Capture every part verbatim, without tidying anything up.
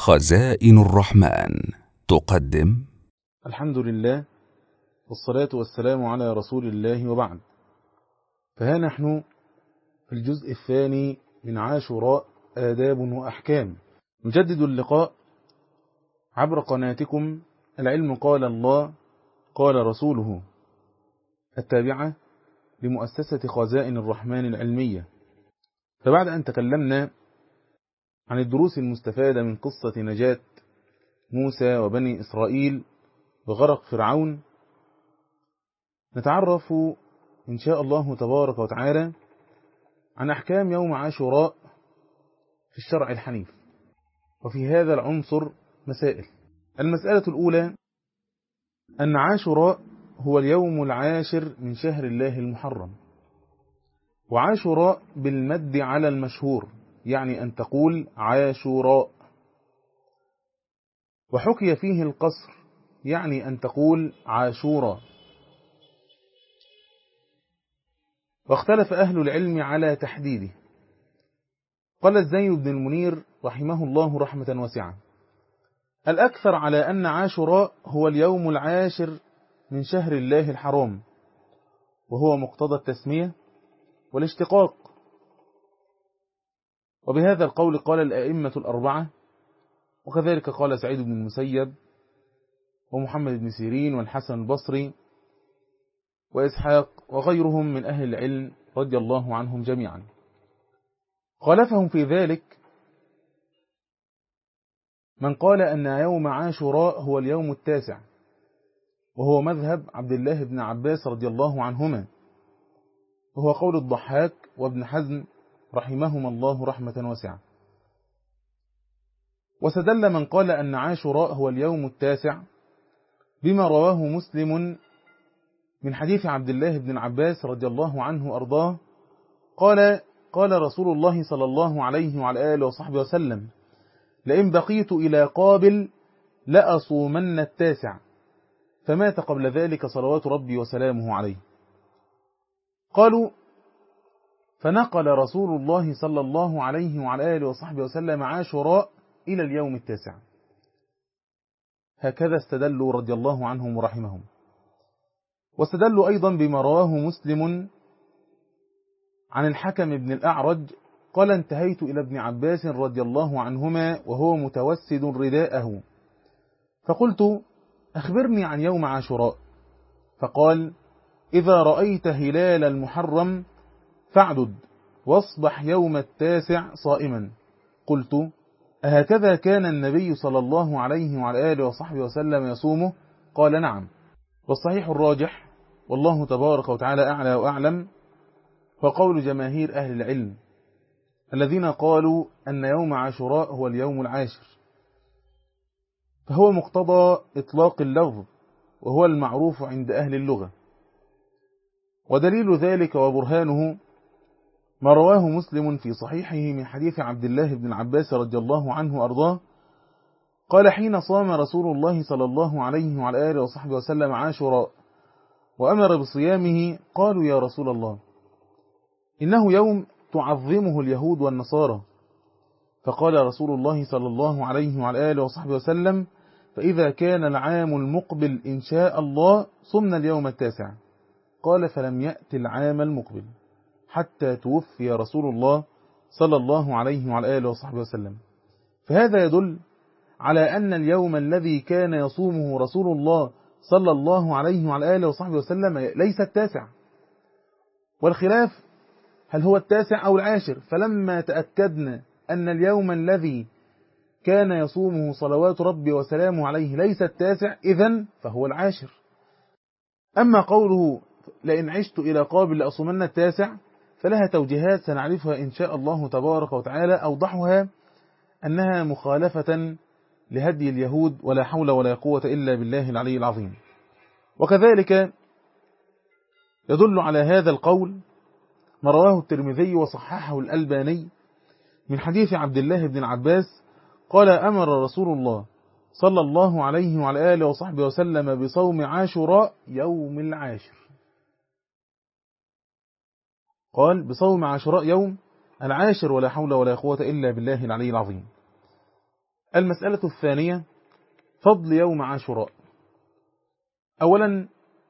خزائن الرحمن تقدم. الحمد لله والصلاة والسلام على رسول الله، وبعد. فها نحن في الجزء الثاني من عاشوراء آداب وأحكام، نجدد اللقاء عبر قناتكم العلم قال الله قال رسوله، التابعة لمؤسسة خزائن الرحمن العلمية. فبعد أن تكلمنا عن الدروس المستفادة من قصة نجاة موسى وبني إسرائيل وغرق فرعون، نتعرف إن شاء الله تبارك وتعالى عن أحكام يوم عاشوراء في الشرع الحنيف. وفي هذا العنصر مسائل. المسألة الأولى أن عاشوراء هو اليوم العاشر من شهر الله المحرم، وعاشوراء بالمد على المشهور، يعني أن تقول عاشوراء. وحكي فيه القصر، يعني أن تقول عاشورا. واختلف أهل العلم على تحديده. قال الزين بن المنير رحمه الله رحمة واسعة: الأكثر على أن عاشوراء هو اليوم العاشر من شهر الله الحرام، وهو مقتضى التسمية والاشتقاق. وبهذا القول قال الأئمة الأربعة، وكذلك قال سعيد بن المسيب ومحمد بن سيرين والحسن البصري وإسحاق وغيرهم من أهل العلم رضي الله عنهم جميعا. خالفهم في ذلك من قال أن يوم عاشوراء هو اليوم التاسع، وهو مذهب عبد الله بن عباس رضي الله عنهما، وهو قول الضحاك وابن حزم رحمهما الله رحمة واسعة. وسدل من قال أن عاشوراء هو اليوم التاسع بما رواه مسلم من حديث عبد الله بن عباس رضي الله عنه أرضاه قال: قال رسول الله صلى الله عليه وعلى آله وصحبه وسلم: لئن بقيت إلى قابل لأصومن التاسع. فمات قبل ذلك صلوات ربي وسلامه عليه. قالوا: فنقل رسول الله صلى الله عليه وعلى آله وصحبه وسلم عاشوراء إلى اليوم التاسع. هكذا استدلوا رضي الله عنهم ورحمهم. واستدلوا أيضا بما رواه مسلم عن الحكم بن الأعرج قال: انتهيت إلى ابن عباس رضي الله عنهما وهو متوسد رداءه، فقلت: أخبرني عن يوم عاشوراء. فقال: إذا رأيت هلال المحرم فاعدد واصبح يوم التاسع صائما. قلت: أهكذا كان النبي صلى الله عليه وعلى آله وصحبه وسلم يصومه؟ قال: نعم. والصحيح الراجح والله تبارك وتعالى أعلى وأعلم وقول جماهير أهل العلم الذين قالوا أن يوم عاشوراء هو اليوم العاشر، فهو مقتضى إطلاق اللفظ، وهو المعروف عند أهل اللغة. ودليل ذلك وبرهانه ما رواه مسلم في صحيحه من حديث عبد الله بن عباس رضي الله عنه أرضاه قال: حين صام رسول الله صلى الله عليه وعلى آله وصحبه وسلم عاشوراء وأمر بصيامه، قالوا: يا رسول الله، إنه يوم تعظمه اليهود والنصارى. فقال رسول الله صلى الله عليه وعلى آله وصحبه وسلم: فإذا كان العام المقبل إن شاء الله صمنا اليوم التاسع. قال: فلم يأت العام المقبل حتى توفي رسول الله صلى الله عليه وعلى آله وصحبه وسلم. فهذا يدل على أن اليوم الذي كان يصومه رسول الله صلى الله عليه وعلى آله وصحبه وسلم ليس التاسع، والخلاف هل هو التاسع أو العاشر. فلما تأكدنا أن اليوم الذي كان يصومه صلوات ربي وسلامه عليه ليس التاسع، إذن فهو العاشر. أما قوله لئن عشت إلى قابل لأصومن التاسع فلها توجيهات سنعرفها إن شاء الله تبارك وتعالى. أوضحها أنها مخالفة لهدي اليهود، ولا حول ولا قوة إلا بالله العلي العظيم. وكذلك يدل على هذا القول ما رواه الترمذي وصححه الألباني من حديث عبد الله بن عباس قال: أمر رسول الله صلى الله عليه وعلى آله وصحبه وسلم بصوم عاشوراء يوم العاشر. قال: بصوم عاشوراء يوم العاشر، ولا حول ولا قوة إلا بالله العلي العظيم. المسألة الثانية فضل يوم عاشوراء. أولا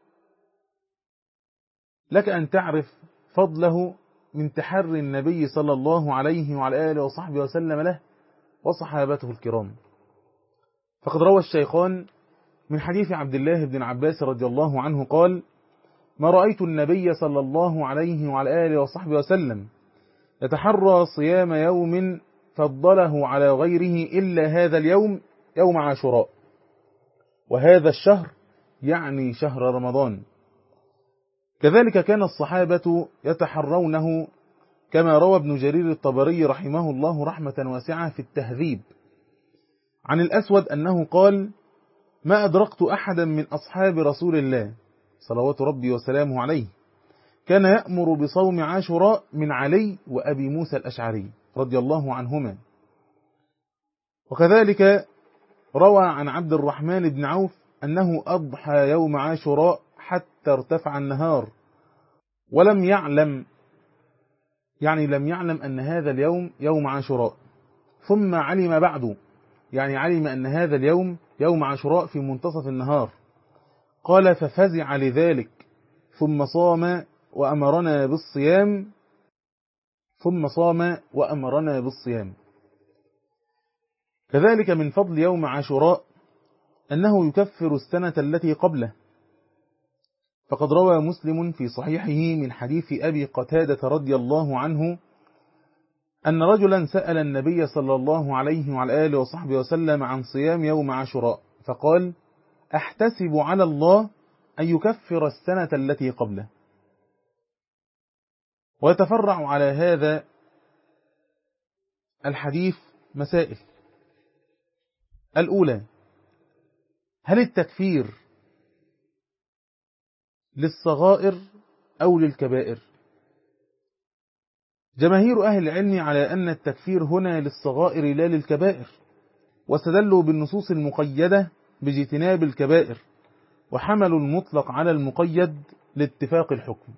لك أن تعرف فضله من تحري النبي صلى الله عليه وعلى آله وصحبه وسلم له وصحابته الكرام. فقد روى الشيخان من حديث عبد الله بن عباس رضي الله عنه قال: ما رأيت النبي صلى الله عليه وعلى آله وصحبه وسلم يتحرى صيام يوم فضله على غيره إلا هذا اليوم، يوم عاشوراء، وهذا الشهر يعني شهر رمضان. كذلك كان الصحابة يتحرونه، كما روى ابن جرير الطبري رحمه الله رحمة واسعة في التهذيب عن الأسود أنه قال: ما أدركت أحدا من أصحاب رسول الله صلوات ربي وسلامه عليه كان يأمر بصوم عاشوراء من علي وأبي موسى الأشعري رضي الله عنهما. وكذلك روى عن عبد الرحمن بن عوف أنه أضحى يوم عاشوراء حتى ارتفع النهار، ولم يعلم يعني لم يعلم أن هذا اليوم يوم عاشوراء، ثم علم بعده يعني علم أن هذا اليوم يوم عاشوراء في منتصف النهار. قال: ففزع لذلك ثم صام وأمرنا بالصيام ثم صام وأمرنا بالصيام. كذلك من فضل يوم عاشوراء أنه يكفر السنة التي قبله، فقد روى مسلم في صحيحه من حديث أبي قتادة رضي الله عنه أن رجلا سأل النبي صلى الله عليه وعلى آله وصحبه وسلم عن صيام يوم عاشوراء، فقال: أحتسب على الله أن يكفر السنة التي قبله. ويتفرع على هذا الحديث مسائل. الأولى: هل التكفير للصغائر أو للكبائر؟ جماهير أهل العلم على أن التكفير هنا للصغائر لا للكبائر، واستدلوا بالنصوص المقيدة باجتناب الكبائر، وحملوا المطلق على المقيد لاتفاق الحكم.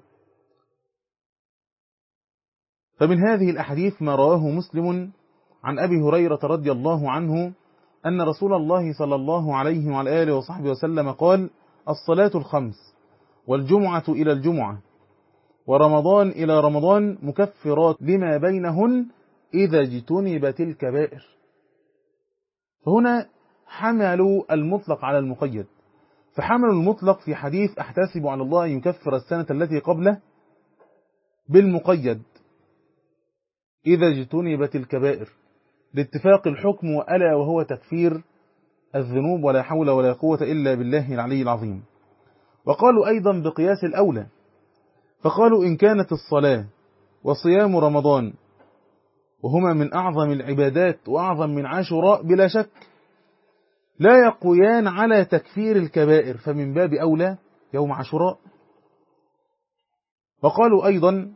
فمن هذه الأحاديث ما رواه مسلم عن أبي هريرة رضي الله عنه أن رسول الله صلى الله عليه وعلى آله وصحبه وسلم قال: الصلاة الخمس والجمعة إلى الجمعة ورمضان إلى رمضان مكفرات لما بينهن إذا اجتنبت الكبائر. فهنا حملوا المطلق على المقيد، فحملوا المطلق في حديث أحتسب على الله أن يكفر السنة التي قبله بالمقيد إذا اجتنبت الكبائر لاتفاق الحكم، وألا وهو تكفير الذنوب، ولا حول ولا قوة إلا بالله العلي العظيم. وقالوا أيضا بقياس الأولى، فقالوا إن كانت الصلاة وصيام رمضان وهما من أعظم العبادات وأعظم من عاشوراء بلا شك لا يقويان على تكفير الكبائر، فمن باب أولى يوم عاشوراء. وقالوا أيضا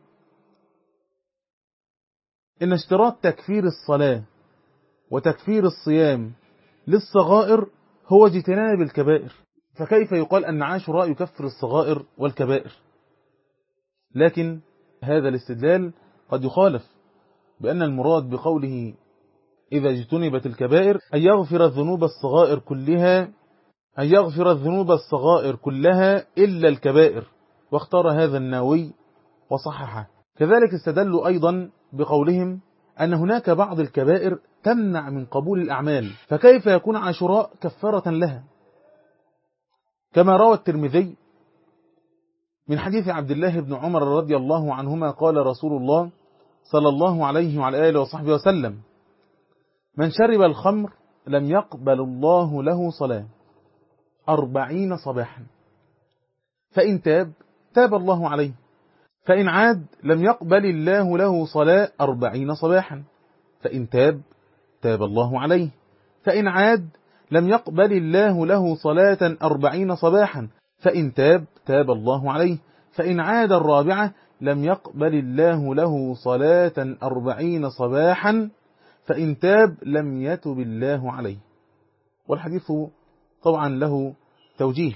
إن اشتراط تكفير الصلاة وتكفير الصيام للصغائر هو اجتناب الكبائر، فكيف يقال أن عاشوراء يكفر الصغائر والكبائر؟ لكن هذا الاستدلال قد يخالف، بأن المراد بقوله إذا اجتنبت الكبائر أن يغفر الذنوب الصغائر كلها أن يغفر الذنوب الصغائر كلها إلا الكبائر، واختار هذا النووي وصححه. كذلك استدلوا أيضا بقولهم أن هناك بعض الكبائر تمنع من قبول الأعمال، فكيف يكون عاشوراء كفارة لها؟ كما روى الترمذي من حديث عبد الله بن عمر رضي الله عنهما قال رسول الله صلى الله عليه وعلى آله وصحبه وسلم: من شرب الخمر لم يقبل الله له صلاة أربعين صباحا، فإن تاب تاب الله عليه، فإن عاد لم يقبل الله له صلاة أربعين صباحا، فإن تاب تاب الله عليه، فإن عاد لم يقبل الله له صلاة أربعين صباحا، فإن تاب تاب الله عليه، فإن عاد الرابعة لم يقبل الله له صلاة أربعين صباحا، فإن تاب لم يتب الله عليه. والحديث طبعا له توجيه.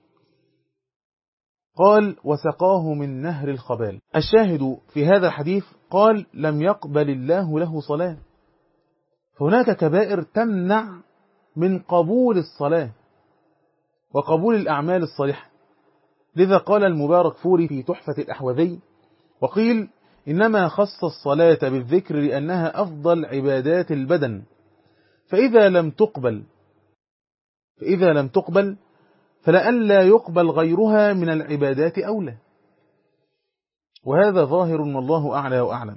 قال: وسقاه من نهر الخبال. الشاهد في هذا الحديث قال: لم يقبل الله له صلاة، فهناك كبائر تمنع من قبول الصلاة وقبول الأعمال الصالحة. لذا قال المبارك فوري في تحفة الأحوذي وقيل إنما خص الصلاة بالذكر لأنها أفضل عبادات البدن، فإذا لم تقبل فإذا لم تقبل فلئلا يقبل غيرها من العبادات أولى. وهذا ظاهر والله أعلى وأعلم.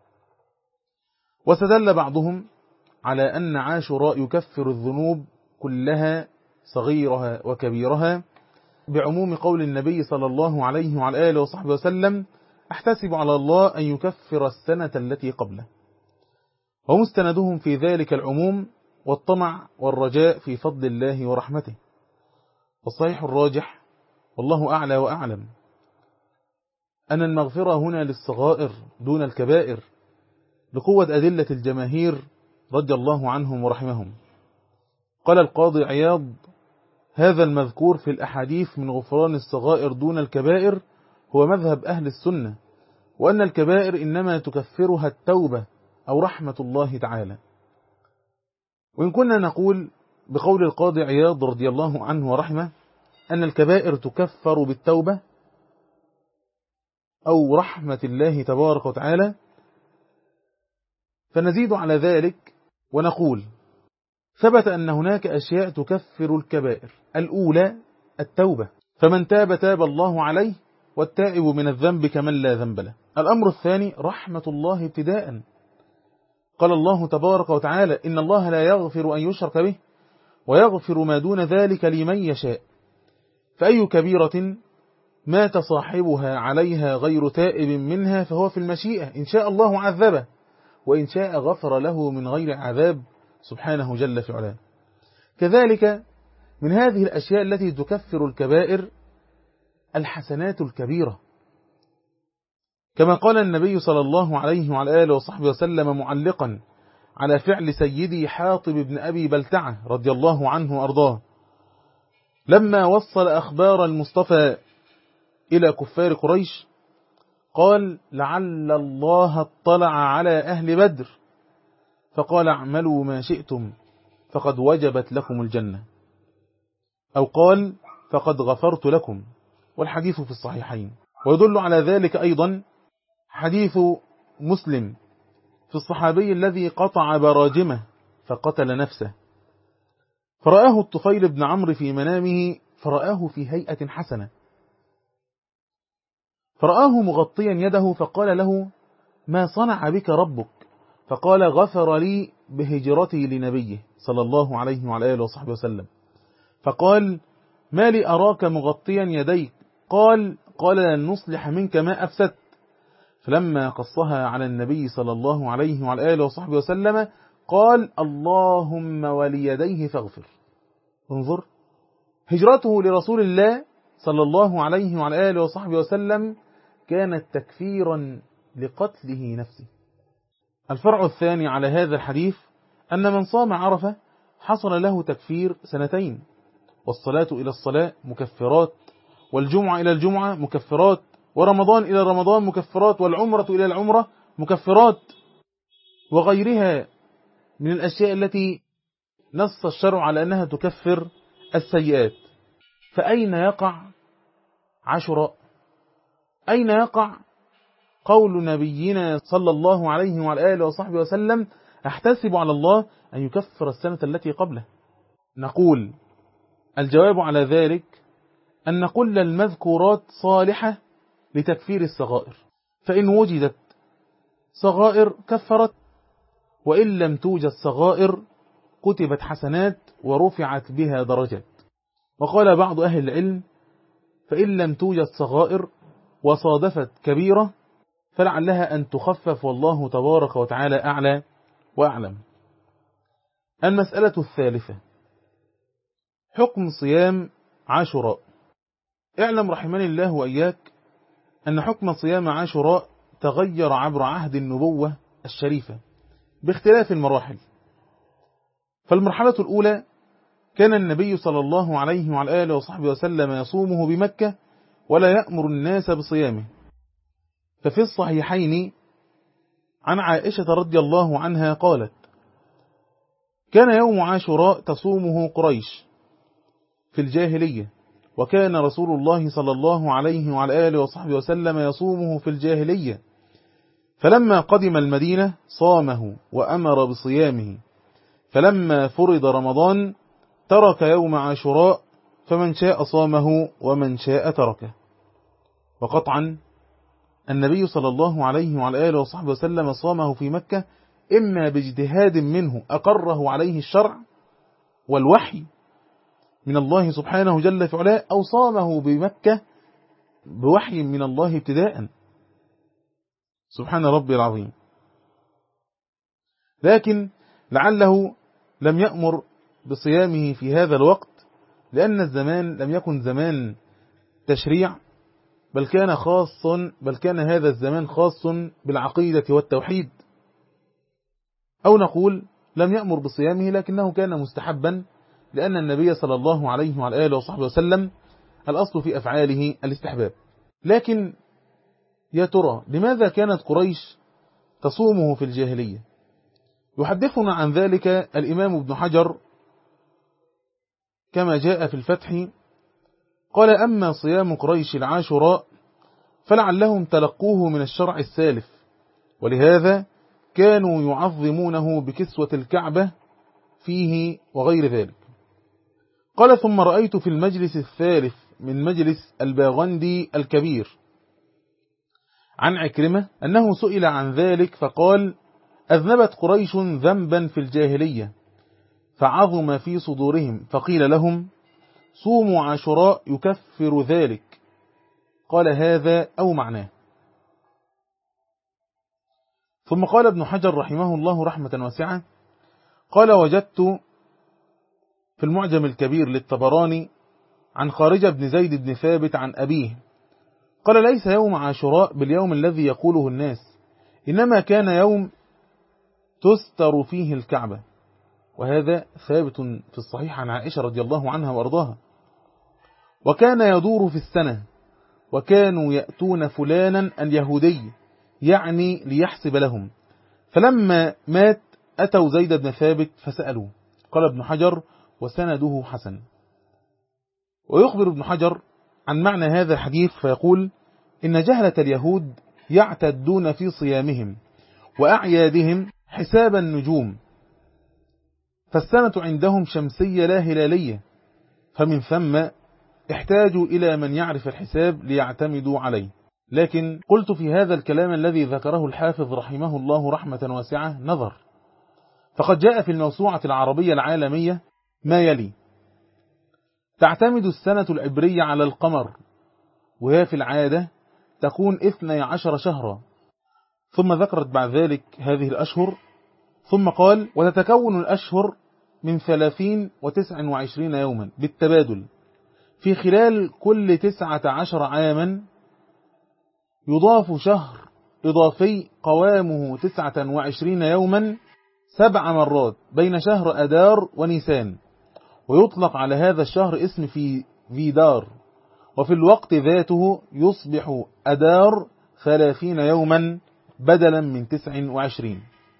واستدل بعضهم على أن عاشوراء يكفر الذنوب كلها صغيرها وكبيرها بعموم قول النبي صلى الله عليه وعلى آله وصحبه وسلم: أحتسب على الله أن يكفر السنة التي قبله. ومستندهم في ذلك العموم والطمع والرجاء في فضل الله ورحمته. والصحيح الراجح والله أعلى وأعلم أن المغفرة هنا للصغائر دون الكبائر لقوة أدلة الجماهير رضي الله عنهم ورحمهم. قال القاضي عياض: هذا المذكور في الأحاديث من غفران الصغائر دون الكبائر هو مذهب أهل السنة، وأن الكبائر إنما تكفرها التوبة أو رحمة الله تعالى. وإن كنا نقول بقول القاضي عياض رضي الله عنه ورحمه أن الكبائر تكفر بالتوبة أو رحمة الله تبارك وتعالى، فنزيد على ذلك ونقول: ثبت أن هناك أشياء تكفر الكبائر. الأولى التوبة، فمن تاب تاب الله عليه، والتائب من الذنب كمن لا ذنب له. الأمر الثاني رحمة الله ابتداء. قال الله تبارك وتعالى: إن الله لا يغفر أن يشرك به ويغفر ما دون ذلك لمن يشاء. فأي كبيرة مات صاحبها عليها غير تائب منها فهو في المشيئة، إن شاء الله عذبه وإن شاء غفر له من غير عذاب سبحانه جل في علاه. كذلك من هذه الأشياء التي تكفر الكبائر الحسنات الكبيرة، كما قال النبي صلى الله عليه وعلى آله وصحبه وسلم معلقا على فعل سيدي حاطب بن أبي بلتعة رضي الله عنه وأرضاه لما وصل أخبار المصطفى إلى كفار قريش، قال: لعل الله اطلع على أهل بدر فقال: اعملوا ما شئتم فقد وجبت لكم الجنة، أو قال: فقد غفرت لكم. والحديث في الصحيحين. ويدل على ذلك أيضا حديث مسلم في الصحابي الذي قطع براجمه فقتل نفسه، فرآه الطفيل بن عمرو في منامه فرآه في هيئة حسنة، فرآه مغطيا يده فقال له: ما صنع بك ربك؟ فقال: غفر لي بهجرتي لنبيه صلى الله عليه وعلى آله وصحبه وسلم. فقال: ما لي أراك مغطيا يديك؟ قال: قال: لن نصلح منك ما أفسدت. فلما قصها على النبي صلى الله عليه وعلى آله وصحبه وسلم قال: اللهم وليديه فاغفر. انظر، هجرته لرسول الله صلى الله عليه وعلى آله وصحبه وسلم كانت تكفيرا لقتله نفسه. الفرع الثاني على هذا الحديث أن من صام عرفة حصل له تكفير سنتين، والصلاة إلى الصلاة مكفرات، والجمعة إلى الجمعة مكفرات، ورمضان إلى رمضان مكفرات، والعمرة إلى العمرة مكفرات، وغيرها من الأشياء التي نص الشرع على أنها تكفر السيئات. فأين يقع عاشوراء؟ أين يقع قول نبينا صلى الله عليه وعلى آله وصحبه وسلم: أحتسب على الله أن يكفر السنة التي قبله؟ نقول: الجواب على ذلك أن كل المذكورات صالحة لتكفير الصغائر، فإن وجدت صغائر كفرت، وإن لم توجد صغائر كتبت حسنات ورفعت بها درجات. وقال بعض أهل العلم: فإن لم توجد صغائر وصادفت كبيرة فلعلها أن تخفف، والله تبارك وتعالى أعلى وأعلم. المسألة الثالثة: حكم صيام عاشوراء. اعلم رحمني الله وإياك أن حكم صيام عاشوراء تغير عبر عهد النبوة الشريفة باختلاف المراحل. فالمرحلة الأولى كان النبي صلى الله عليه وعلى آله وصحبه وسلم يصومه بمكة ولا يأمر الناس بصيامه. ففي الصحيحين عن عائشة رضي الله عنها قالت: كان يوم عاشوراء تصومه قريش في الجاهلية، وكان رسول الله صلى الله عليه وعلى آله وصحبه وسلم يصومه في الجاهلية، فلما قدم المدينة صامه وأمر بصيامه، فلما فرض رمضان ترك يوم عاشوراء، فمن شاء صامه ومن شاء تركه. وقطعا النبي صلى الله عليه وعلى آله وصحبه وسلم صامه في مكة إما باجتهاد منه أقره عليه الشرع والوحي من الله سبحانه جل في علاه، أو صامه بمكة بوحي من الله ابتداء، سبحان ربي العظيم. لكن لعله لم يأمر بصيامه في هذا الوقت، لأن الزمان لم يكن زمان تشريع، بل كان خاص بل كان هذا الزمان خاص بالعقيدة والتوحيد. أو نقول لم يأمر بصيامه لكنه كان مستحبا، لأن النبي صلى الله عليه وعلى آله وصحبه وسلم الأصل في أفعاله الاستحباب. لكن يا ترى لماذا كانت قريش تصومه في الجاهلية؟ يحدثنا عن ذلك الإمام ابن حجر كما جاء في الفتح، قال: أما صيام قريش العاشوراء فلعلهم تلقوه من الشرع السالف، ولهذا كانوا يعظمونه بكسوة الكعبة فيه وغير ذلك. قال: ثم رأيت في المجلس الثالث من مجلس الباغندي الكبير عن عكرمة أنه سئل عن ذلك فقال: أذنبت قريش ذنبا في الجاهلية فعظم في صدورهم، فقيل لهم: صوموا عاشوراء يكفر ذلك. قال: هذا أو معناه. ثم قال ابن حجر رحمه الله رحمة واسعة، قال: وجدت في المعجم الكبير للطبراني عن خارجة بن زيد بن ثابت عن أبيه قال: ليس يوم عاشوراء باليوم الذي يقوله الناس، إنما كان يوم تستر فيه الكعبة. وهذا ثابت في الصحيح عن عائشة رضي الله عنها وأرضاها. وكان يدور في السنة، وكانوا يأتون فلانا اليهودي يعني ليحسب لهم، فلما مات أتوا زيد بن ثابت فسألوا. قال ابن حجر: وسنده حسن. ويخبر ابن حجر عن معنى هذا الحديث فيقول: إن جهلة اليهود يعتدون في صيامهم وأعيادهم حساب النجوم، فالسنة عندهم شمسية لا هلالية، فمن ثم احتاجوا إلى من يعرف الحساب ليعتمدوا عليه. لكن قلت في هذا الكلام الذي ذكره الحافظ رحمه الله رحمة واسعة نظر، فقد جاء في الموسوعة العربية العالمية ما يلي: تعتمد السنة العبرية على القمر، وهي في العادة تكون اثني عشر شهرا، ثم ذكرت بعد ذلك هذه الأشهر، ثم قال: وتتكون الأشهر من ثلاثين وتسع وعشرين يوما بالتبادل، في خلال كل تسعة عشر عاما يضاف شهر إضافي قوامه تسعة وعشرين يوما سبع مرات بين شهر أدار ونيسان، ويطلق على هذا الشهر اسم في فيدار، وفي الوقت ذاته يصبح أدار ثلاثين يوما بدلا من تسع وعشرين.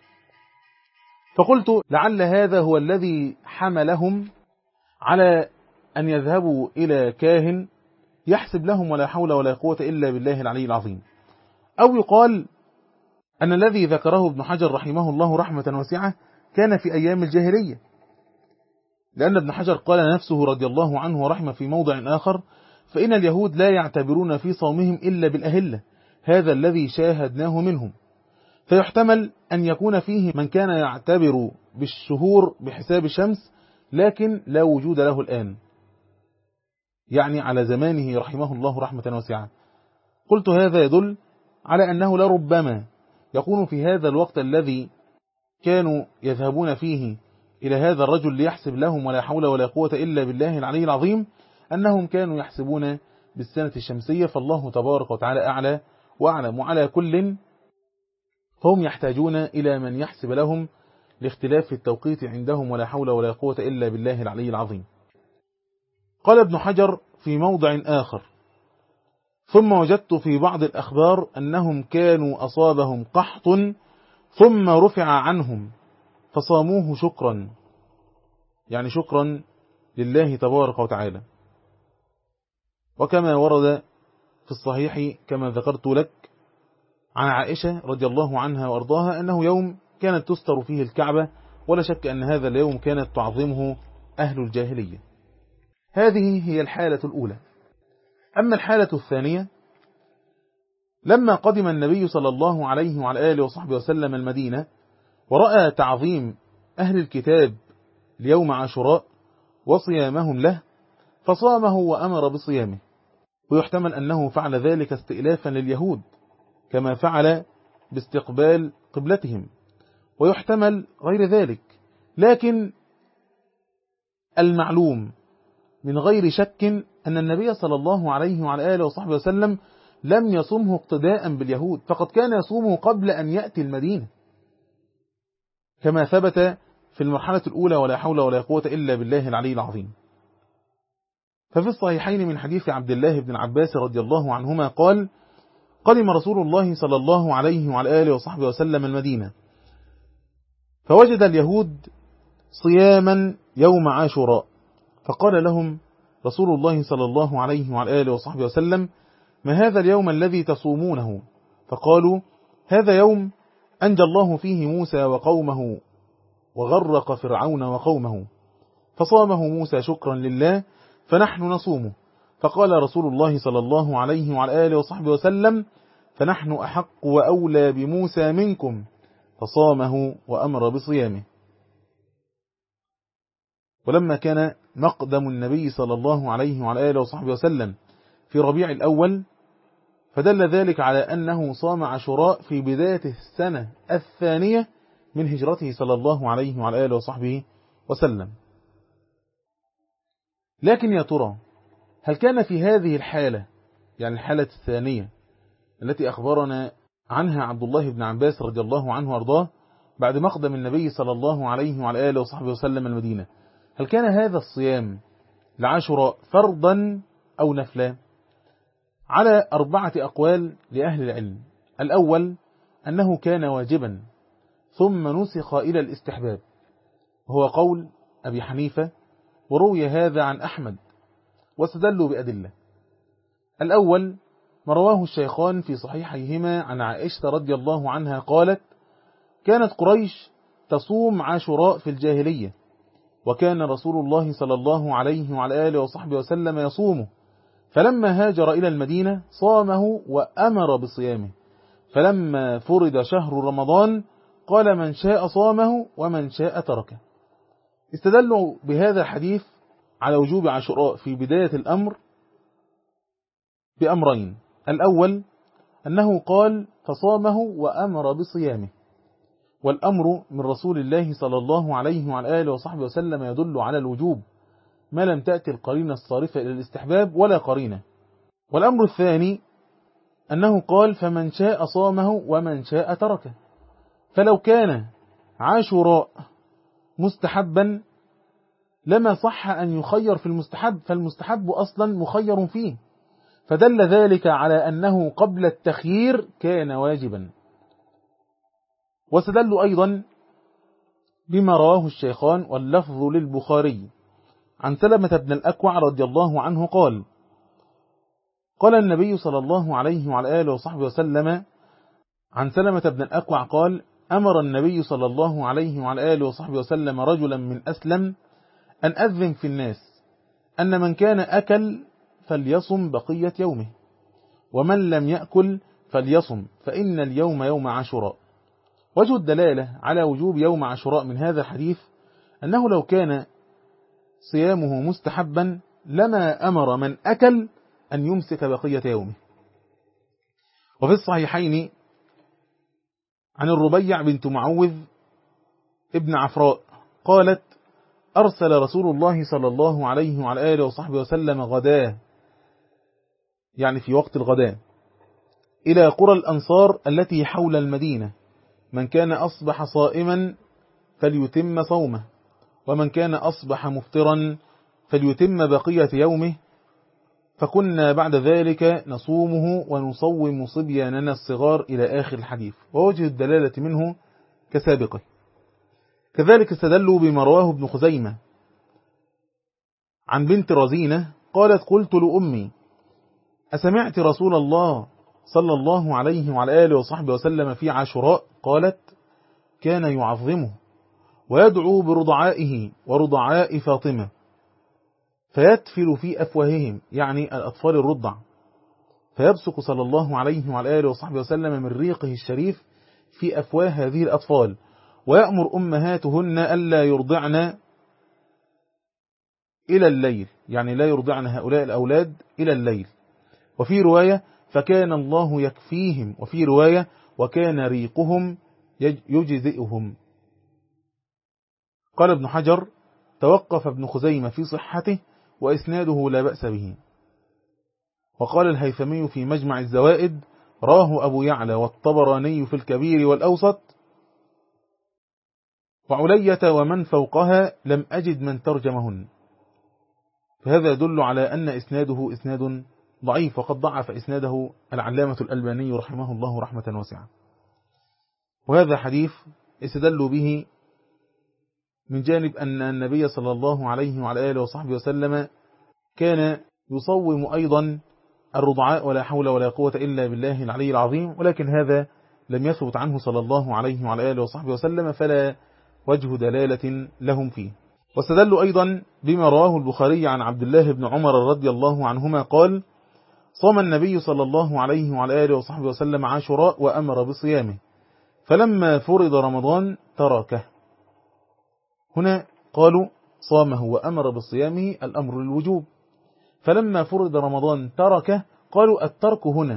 فقلت: لعل هذا هو الذي حملهم على أن يذهبوا إلى كاهن يحسب لهم، ولا حول ولا قوة إلا بالله العلي العظيم. أو يقال أن الذي ذكره ابن حجر رحمه الله رحمة واسعة كان في أيام الجاهلية، لأن ابن حجر قال نفسه رضي الله عنه ورحمه في موضع آخر: فإن اليهود لا يعتبرون في صومهم إلا بالأهلة، هذا الذي شاهدناه منهم. فيحتمل أن يكون فيه من كان يعتبر بالشهور بحساب الشمس، لكن لا وجود له الآن، يعني على زمانه رحمه الله رحمة واسعة. قلت: هذا يدل على أنه لربما يكون في هذا الوقت الذي كانوا يذهبون فيه إلى هذا الرجل ليحسب لهم، ولا حول ولا قوة إلا بالله العلي العظيم، أنهم كانوا يحسبون بالسنة الشمسية، فالله تبارك وتعالى أعلى وأعلم. وعلى كل فهم يحتاجون إلى من يحسب لهم لاختلاف التوقيت عندهم، ولا حول ولا قوة إلا بالله العلي العظيم. قال ابن حجر في موضع آخر: ثم وجدت في بعض الأخبار أنهم كانوا أصابهم قحط ثم رفع عنهم فصاموه شكرا، يعني شكرا لله تبارك وتعالى. وكما ورد في الصحيح كما ذكرت لك عن عائشة رضي الله عنها وأرضاها أنه يوم كانت تستر فيه الكعبة، ولا شك أن هذا اليوم كانت تعظمه أهل الجاهلية. هذه هي الحالة الأولى. أما الحالة الثانية، لما قدم النبي صلى الله عليه وعلى آله وصحبه وسلم المدينة ورأى تعظيم أهل الكتاب ليوم عاشوراء وصيامهم له، فصامه وأمر بصيامه. ويحتمل أنه فعل ذلك استئلافا لليهود كما فعل باستقبال قبلتهم، ويحتمل غير ذلك، لكن المعلوم من غير شك أن النبي صلى الله عليه وعلى آله وصحبه وسلم لم يصومه اقتداء باليهود، فقد كان يصومه قبل أن يأتي المدينة كما ثبت في المرحلة الأولى: ولا حول ولا قوة إلا بالله العلي العظيم. ففي الصحيحين من حديث عبد الله بن عباس رضي الله عنهما قال: قدم رسول الله صلى الله عليه وعلى آله وصحبه وسلم المدينة، فوجد اليهود صياما يوم عاشوراء، فقال لهم رسول الله صلى الله عليه وعلى آله وصحبه وسلم: ما هذا اليوم الذي تصومونه؟ فقالوا: هذا يوم أنجى الله فيه موسى وقومه وغرق فرعون وقومه، فصامه موسى شكرا لله، فنحن نصومه. فقال رسول الله صلى الله عليه وعلى آله وصحبه وسلم: فنحن أحق وأولى بموسى منكم، فصامه وأمر بصيامه. ولما كان مقدم النبي صلى الله عليه وعلى آله وصحبه وسلم في ربيع الأول، فدل ذلك على أنه صام عاشوراء في بداية السنة الثانية من هجرته صلى الله عليه وعلى آله وصحبه وسلم. لكن يا ترى هل كان في هذه الحالة، يعني الحالة الثانية التي أخبرنا عنها عبد الله بن عباس رضي الله عنه وارضاه بعد مقدم النبي صلى الله عليه وعلى آله وصحبه وسلم المدينة، هل كان هذا الصيام لعاشوراء فرضا أو نفلا؟ على أربعة أقوال لأهل العلم. الأول أنه كان واجبا ثم نسخ إلى الاستحباب، وهو قول أبي حنيفة، وروي هذا عن أحمد واستدلوا بأدلة. الأول ما رواه الشيخان في صحيحيهما عن عائشة رضي الله عنها قالت: كانت قريش تصوم عاشوراء في الجاهلية، وكان رسول الله صلى الله عليه وعلى آله وصحبه وسلم يصومه، فلما هاجر إلى المدينة صامه وأمر بصيامه، فلما فرض شهر رمضان قال: من شاء صامه ومن شاء تركه. استدلوا بهذا الحديث على وجوب عاشوراء في بداية الأمر بأمرين: الأول أنه قال: فصامه وأمر بصيامه، والأمر من رسول الله صلى الله عليه وعلى آله وصحبه وسلم يدل على الوجوب ما لم تأتي القرينة الصارفة إلى الاستحباب ولا قرينة. والأمر الثاني أنه قال: فمن شاء صامه ومن شاء تركه، فلو كان عاشوراء مستحبا لما صح أن يخير في المستحب، فالمستحب أصلا مخير فيه، فدل ذلك على أنه قبل التخيير كان واجبا. واستدلوا أيضا بما رواه الشيخان واللفظ للبخاري عن سلمة بن الأكوع رضي الله عنه قال: قال النبي صلى الله عليه وعلى آله وصحبه وسلم عن سلمة بن الأكوع قال: أمر النبي صلى الله عليه وعلى آله وصحبه وسلم رجلا من أسلم أن أذن في الناس أن من كان أكل فليصم بقية يومه، ومن لم يأكل فليصم، فإن اليوم يوم عاشوراء. وجه الدلالة على وجوب يوم عاشوراء من هذا الحديث أنه لو كان صيامه مستحبا لما أمر من أكل أن يمسك بقية يومه. وفي الصحيحين عن الربيع بنت معوذ ابن عفراء قالت: أرسل رسول الله صلى الله عليه وعلى آله وصحبه وسلم غداه، يعني في وقت الغداء، إلى قرى الأنصار التي حول المدينة: من كان أصبح صائما فليتم صومه، ومن كان أصبح مفطرا فليتم بقية يومه، فكنا بعد ذلك نصومه ونصوم صبياننا الصغار إلى آخر الحديث. ووجه الدلالة منه كسابقه. كذلك استدلوا بما رواه ابن خزيمة عن بنت رزينة قالت قلت لأمي أسمعت رسول الله صلى الله عليه وعلى آله وصحبه وسلم في عاشوراء؟ قالت كان يعظمه ويدعو برضعائه ورضعاء فاطمة فيتفل في أفواههم، يعني الأطفال الرضع، فيبصق صلى الله عليه وعلى آله وصحبه وسلم من ريقه الشريف في أفواه هذه الأطفال، ويأمر أمهاتهن ألا يرضعن إلى الليل، يعني لا يرضعن هؤلاء الأولاد إلى الليل. وفي رواية فكان الله يكفيهم، وفي رواية وكان ريقهم يجزئهم. قال ابن حجر توقف ابن خزيمة في صحته وإسناده لا بأس به. وقال الهيثمي في مجمع الزوائد راه أبو يعلى والطبراني في الكبير والأوسط، وعلية ومن فوقها لم أجد من ترجمهن، فهذا يدل على أن إسناده إسناد ضعيف، وقد ضعف إسناده العلامة الألباني رحمه الله رحمة واسعة. وهذا حديث استدلوا به من جانب أن النبي صلى الله عليه وعلى آله وصحبه وسلم كان يصوم أيضا الرضعاء ولا حول ولا قوة إلا بالله العلي العظيم، ولكن هذا لم يثبت عنه صلى الله عليه وعلى آله وصحبه وسلم، فلا وجه دلالة لهم فيه. واستدلوا أيضا بما رواه البخاري عن عبد الله بن عمر رضي الله عنهما قال صام النبي صلى الله عليه وعلى آله وصحبه وسلم عاشوراء وأمر بصيامه، فلما فرض رمضان تركه. هنا قالوا صامه وأمر بصيامه الأمر للوجوب، فلما فرض رمضان تركه قالوا الترك هنا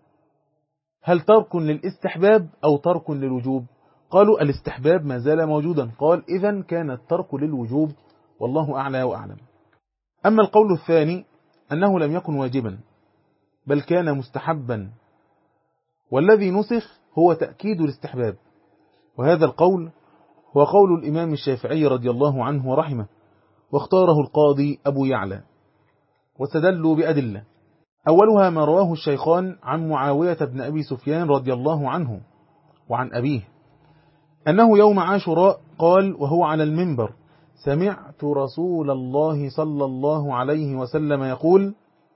هل ترك للاستحباب أو ترك للوجوب؟ قالوا الاستحباب ما زال موجودا، قال إذن كان الترك للوجوب، والله أعلى وأعلم. أما القول الثاني أنه لم يكن واجبا بل كان مستحبا، والذي نسخ هو تأكيد الاستحباب، وهذا القول هو قول الإمام الشافعي رضي الله عنه ورحمه، واختاره القاضي أبو يعلى، واستدلوا بأدلة. أولها ما رواه الشيخان عن معاوية بن أبي سفيان رضي الله عنه وعن أبيه أنه يوم عاشوراء قال وهو على المنبر سمعت رسول الله صلى الله عليه وسلم يقول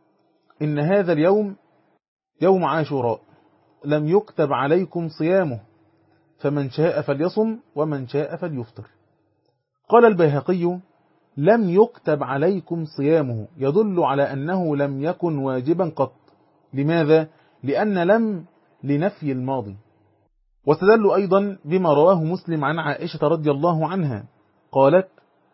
إن هذا اليوم يوم عاشوراء لم يكتب عليكم صيامه، فمن شاء فليصم ومن شاء فليفطر. قال البيهقي لم يكتب عليكم صيامه يدل على أنه لم يكن واجبا قط. لماذا؟ لأن لم لنفي الماضي. واستدلوا أيضا بما رواه مسلم عن عائشة رضي الله عنها قالت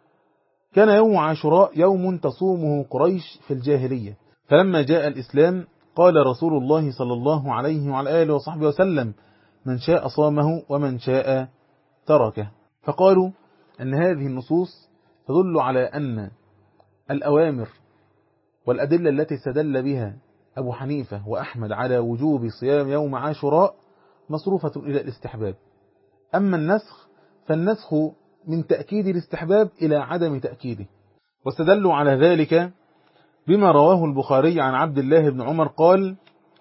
كان يوم عاشوراء يوم تصومه قريش في الجاهلية، فلما جاء الإسلام قال رسول الله صلى الله عليه وعلى آله وصحبه وسلم من شاء صامه ومن شاء تركه. فقالوا أن هذه النصوص تدل على أن الأوامر والأدلة التي استدل بها أبو حنيفة وأحمد على وجوب صيام يوم عاشوراء مصروفة إلى الاستحباب. أما النسخ فالنسخ من تأكيد الاستحباب إلى عدم تأكيده. واستدلوا على ذلك بما رواه البخاري عن عبد الله بن عمر قال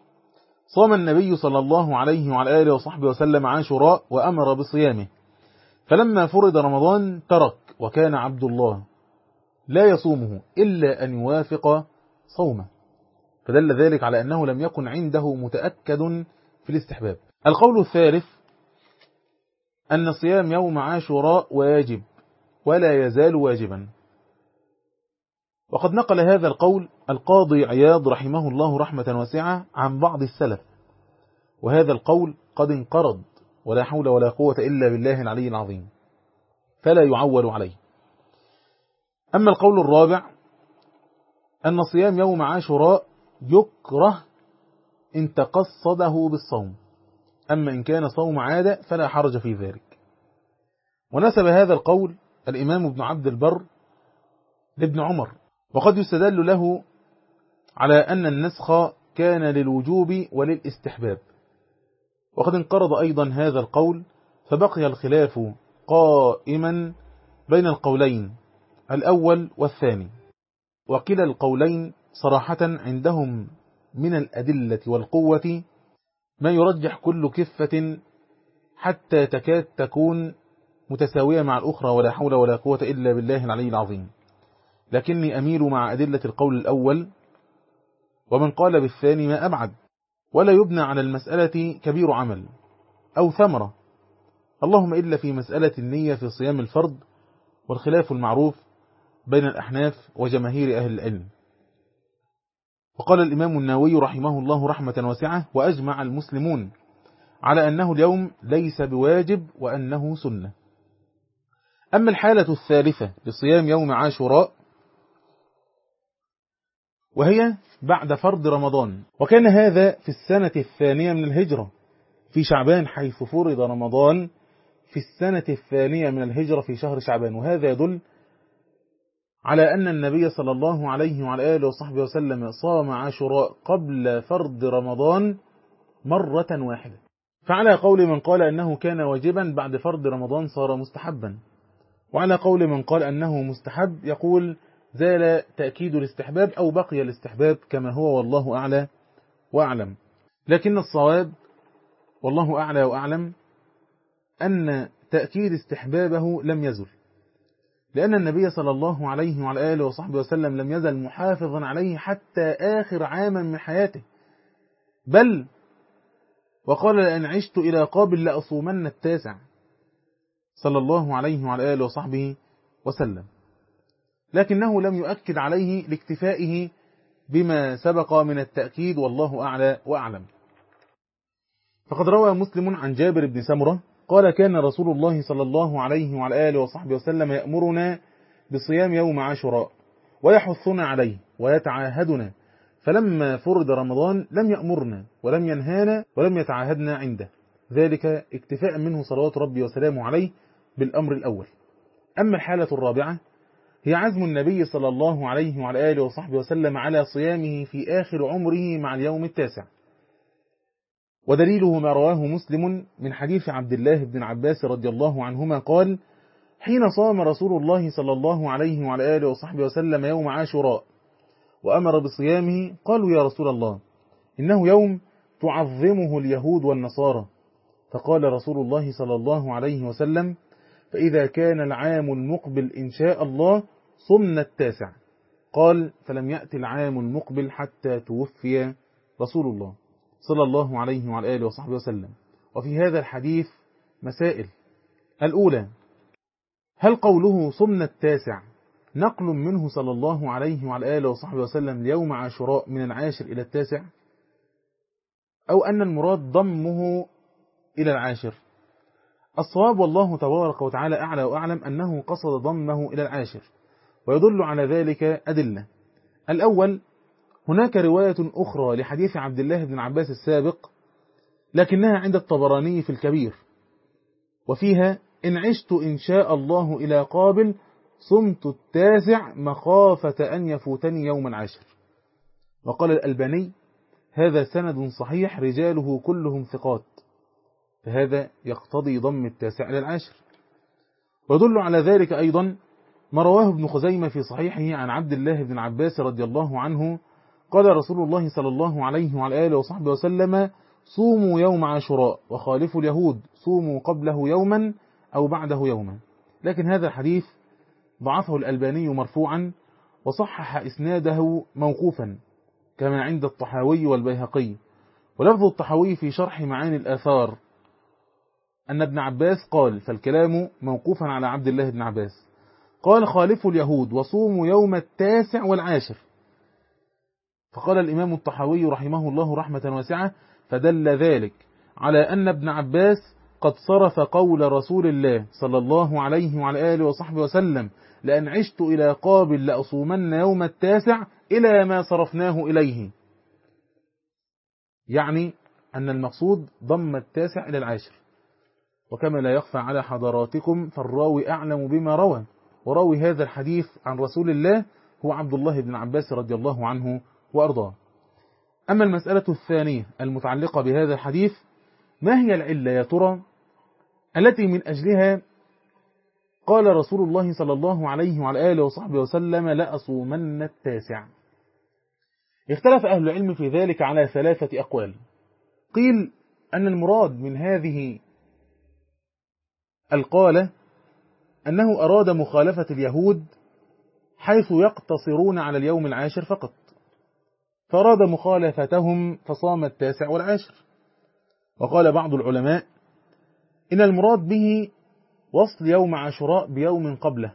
صام النبي صلى الله عليه وعلى آله وصحبه وسلم عاشوراء وأمر بصيامه، فلما فرض رمضان ترك، وكان عبد الله لا يصومه إلا أن يوافق صومه، فدل ذلك على أنه لم يكن عنده متأكد في الاستحباب. القول الثالث أن صيام يوم عاشوراء واجب ولا يزال واجبا، وقد نقل هذا القول القاضي عياض رحمه الله رحمة واسعة عن بعض السلف، وهذا القول قد انقرض ولا حول ولا قوة إلا بالله العلي العظيم، فلا يعول عليه. أما القول الرابع أن صيام يوم عاشوراء يكره إن تقصده بالصوم، أما إن كان صوم عادة فلا حرج في ذلك. ونسب هذا القول الإمام ابن عبد البر لابن عمر، وقد يستدل له على أن النسخ كان للوجوب وللاستحباب، وقد انقرض أيضا هذا القول، فبقي الخلاف قائما بين القولين الأول والثاني، وكلا القولين صراحة عندهم من الأدلة والقوة ما يرجح كل كفة حتى تكاد تكون متساوية مع الأخرى، ولا حول ولا قوة إلا بالله العلي العظيم. لكني أميل مع أدلة القول الأول، ومن قال بالثاني ما أبعد، ولا يبنى على المسألة كبير عمل أو ثمرة، اللهم إلا في مسألة النية في صيام الفرض، والخلاف المعروف بين الأحناف وجماهير أهل العلم. وقال الإمام النووي رحمه الله رحمة واسعة: وأجمع المسلمون على أنه اليوم ليس بواجب وأنه سنة. أما الحالة الثالثة لصيام يوم عاشوراء، وهي بعد فرض رمضان، وكان هذا في السنة الثانية من الهجرة في شعبان، حيث فرض رمضان في السنة الثانية من الهجرة في شهر شعبان. وهذا يدل على أن النبي صلى الله عليه وعلى آله وصحبه وسلم صام عاشوراء قبل فرض رمضان مرة واحدة. فعلى قول من قال أنه كان واجبا بعد فرض رمضان صار مستحبا، وعلى قول من قال أنه مستحب يقول زال تأكيد الاستحباب أو بقي الاستحباب كما هو، والله أعلى وأعلم. لكن الصواب والله أعلى وأعلم أن تأكيد استحبابه لم يزل، لأن النبي صلى الله عليه وعلى آله وصحبه وسلم لم يزل محافظا عليه حتى آخر عام من حياته، بل وقال: لأن عشت إلى قابل لأصومن التاسع، صلى الله عليه وعلى آله وصحبه وسلم. لكنه لم يؤكد عليه لاكتفائه بما سبق من التأكيد، والله أعلى وأعلم. فقد روى مسلم عن جابر بن سمرة قال: كان رسول الله صلى الله عليه وعلى آله وصحبه وسلم يأمرنا بصيام يوم عاشوراء ويحثنا عليه ويتعاهدنا، فلما فرض رمضان لم يأمرنا ولم ينهانا ولم يتعاهدنا عنده، ذلك اكتفاء منه صلوات ربي وسلامه عليه بالأمر الأول. أما الحالة الرابعة هي عزم النبي صلى الله عليه وعلى آله وصحبه وسلم على صيامه في آخر عمره مع اليوم التاسع، ودليله ما رواه مسلم من حديث عبد الله بن عباس رضي الله عنهما قال: حين صام رسول الله صلى الله عليه وعلى آله وصحبه وسلم يوم عاشوراء وأمر بصيامه، قالوا: يا رسول الله، إنه يوم تعظمه اليهود والنصارى. فقال رسول الله صلى الله عليه وسلم: فإذا كان العام المقبل إن شاء الله صمنا التاسع. قال: فلم يأتي العام المقبل حتى توفي رسول الله صلى الله عليه وعلى آله وصحبه وسلم. وفي هذا الحديث مسائل: الأولى، هل قوله صمنا التاسع نقل منه صلى الله عليه وعلى آله وصحبه وسلم ليوم عاشوراء من العاشر إلى التاسع، أو أن المراد ضمه إلى العاشر؟ الصواب والله تبارك وتعالى أعلى وأعلم أنه قصد ضمه إلى العاشر، ويدل على ذلك أدلة. الأول، هناك رواية أخرى لحديث عبد الله بن عباس السابق، لكنها عند الطبراني في الكبير، وفيها: إن عشت إن شاء الله إلى قابل صمت التاسع مخافة أن يفوتني يوم العاشر. وقال الألباني: هذا سند صحيح رجاله كلهم ثقات، فهذا يقتضي ضم التاسع إلى العاشر. ويدل على ذلك أيضا ما رواه ابن خزيمة في صحيحه عن عبد الله بن عباس رضي الله عنه قال: رسول الله صلى الله عليه وعلى آله وصحبه وسلم: صوموا يوم عاشوراء وخالفوا اليهود، صوموا قبله يوما أو بعده يوما. لكن هذا الحديث ضعفه الألباني مرفوعا، وصحح إسناده موقوفا كما عند الطحاوي والبيهقي. ولفظ الطحاوي في شرح معاني الآثار أن ابن عباس قال، فالكلام موقوفا على عبد الله بن عباس، قال: خالفوا اليهود وصوموا يوم التاسع والعاشر. فقال الإمام الطحاوي رحمه الله رحمة واسعة: فدل ذلك على أن ابن عباس قد صرف قول رسول الله صلى الله عليه وعلى آله وصحبه وسلم: لأن عشت إلى قابل لأصومن يوم التاسع، إلى ما صرفناه إليه، يعني أن المقصود ضم التاسع إلى العاشر. وكما لا يخفى على حضراتكم فالراوي أعلم بما روى، وراوي هذا الحديث عن رسول الله هو عبد الله بن عباس رضي الله عنه وأرضاه. أما المسألة الثانية المتعلقة بهذا الحديث، ما هي العلة يا ترى التي من أجلها قال رسول الله صلى الله عليه وعلى آله وصحبه وسلم: لأصومن التاسع؟ اختلف أهل العلم في ذلك على ثلاثة أقوال. قيل أن المراد من هذه القالة أنه أراد مخالفة اليهود حيث يقتصرون على اليوم العاشر فقط، فأراد مخالفتهم فصام التاسع والعاشر. وقال بعض العلماء إن المراد به وصل يوم عاشوراء بيوم قبله،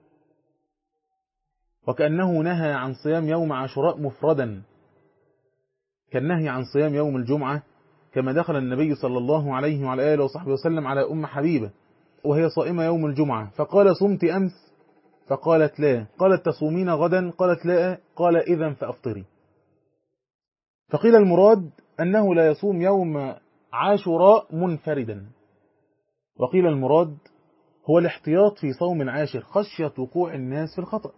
وكأنه نهى عن صيام يوم عاشوراء مفردا كالنهي عن صيام يوم الجمعة، كما دخل النبي صلى الله عليه وعلى آله وصحبه وسلم على أم حبيبة وهي صائمة يوم الجمعة، فقال صمت أمس؟ فقالت لا. قالت تصومين غدا؟ قالت لا. قال إذن فأفطري. فقيل المراد أنه لا يصوم يوم عاشوراء منفردا، وقيل المراد هو الاحتياط في صوم العاشر خشية وقوع الناس في الخطأ.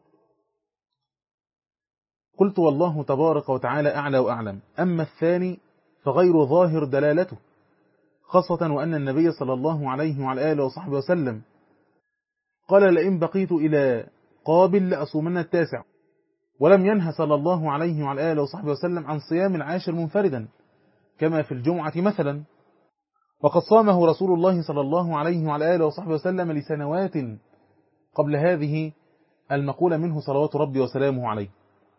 قلت والله تبارك وتعالى أعلى وأعلم. أما الثاني فغير ظاهر دلالته، خاصة وأن النبي صلى الله عليه وعلى آله وصحبه وسلم قال لئن بقيت إلى قابل لأصومن التاسع، ولم ينهى صلى الله عليه وعلى آله وصحبه وسلم عن صيام العاشر منفردا كما في الجمعة مثلا، وقد صامه رسول الله صلى الله عليه وعلى آله وصحبه وسلم لسنوات قبل هذه المقولة منه صلوات ربي وسلامه عليه.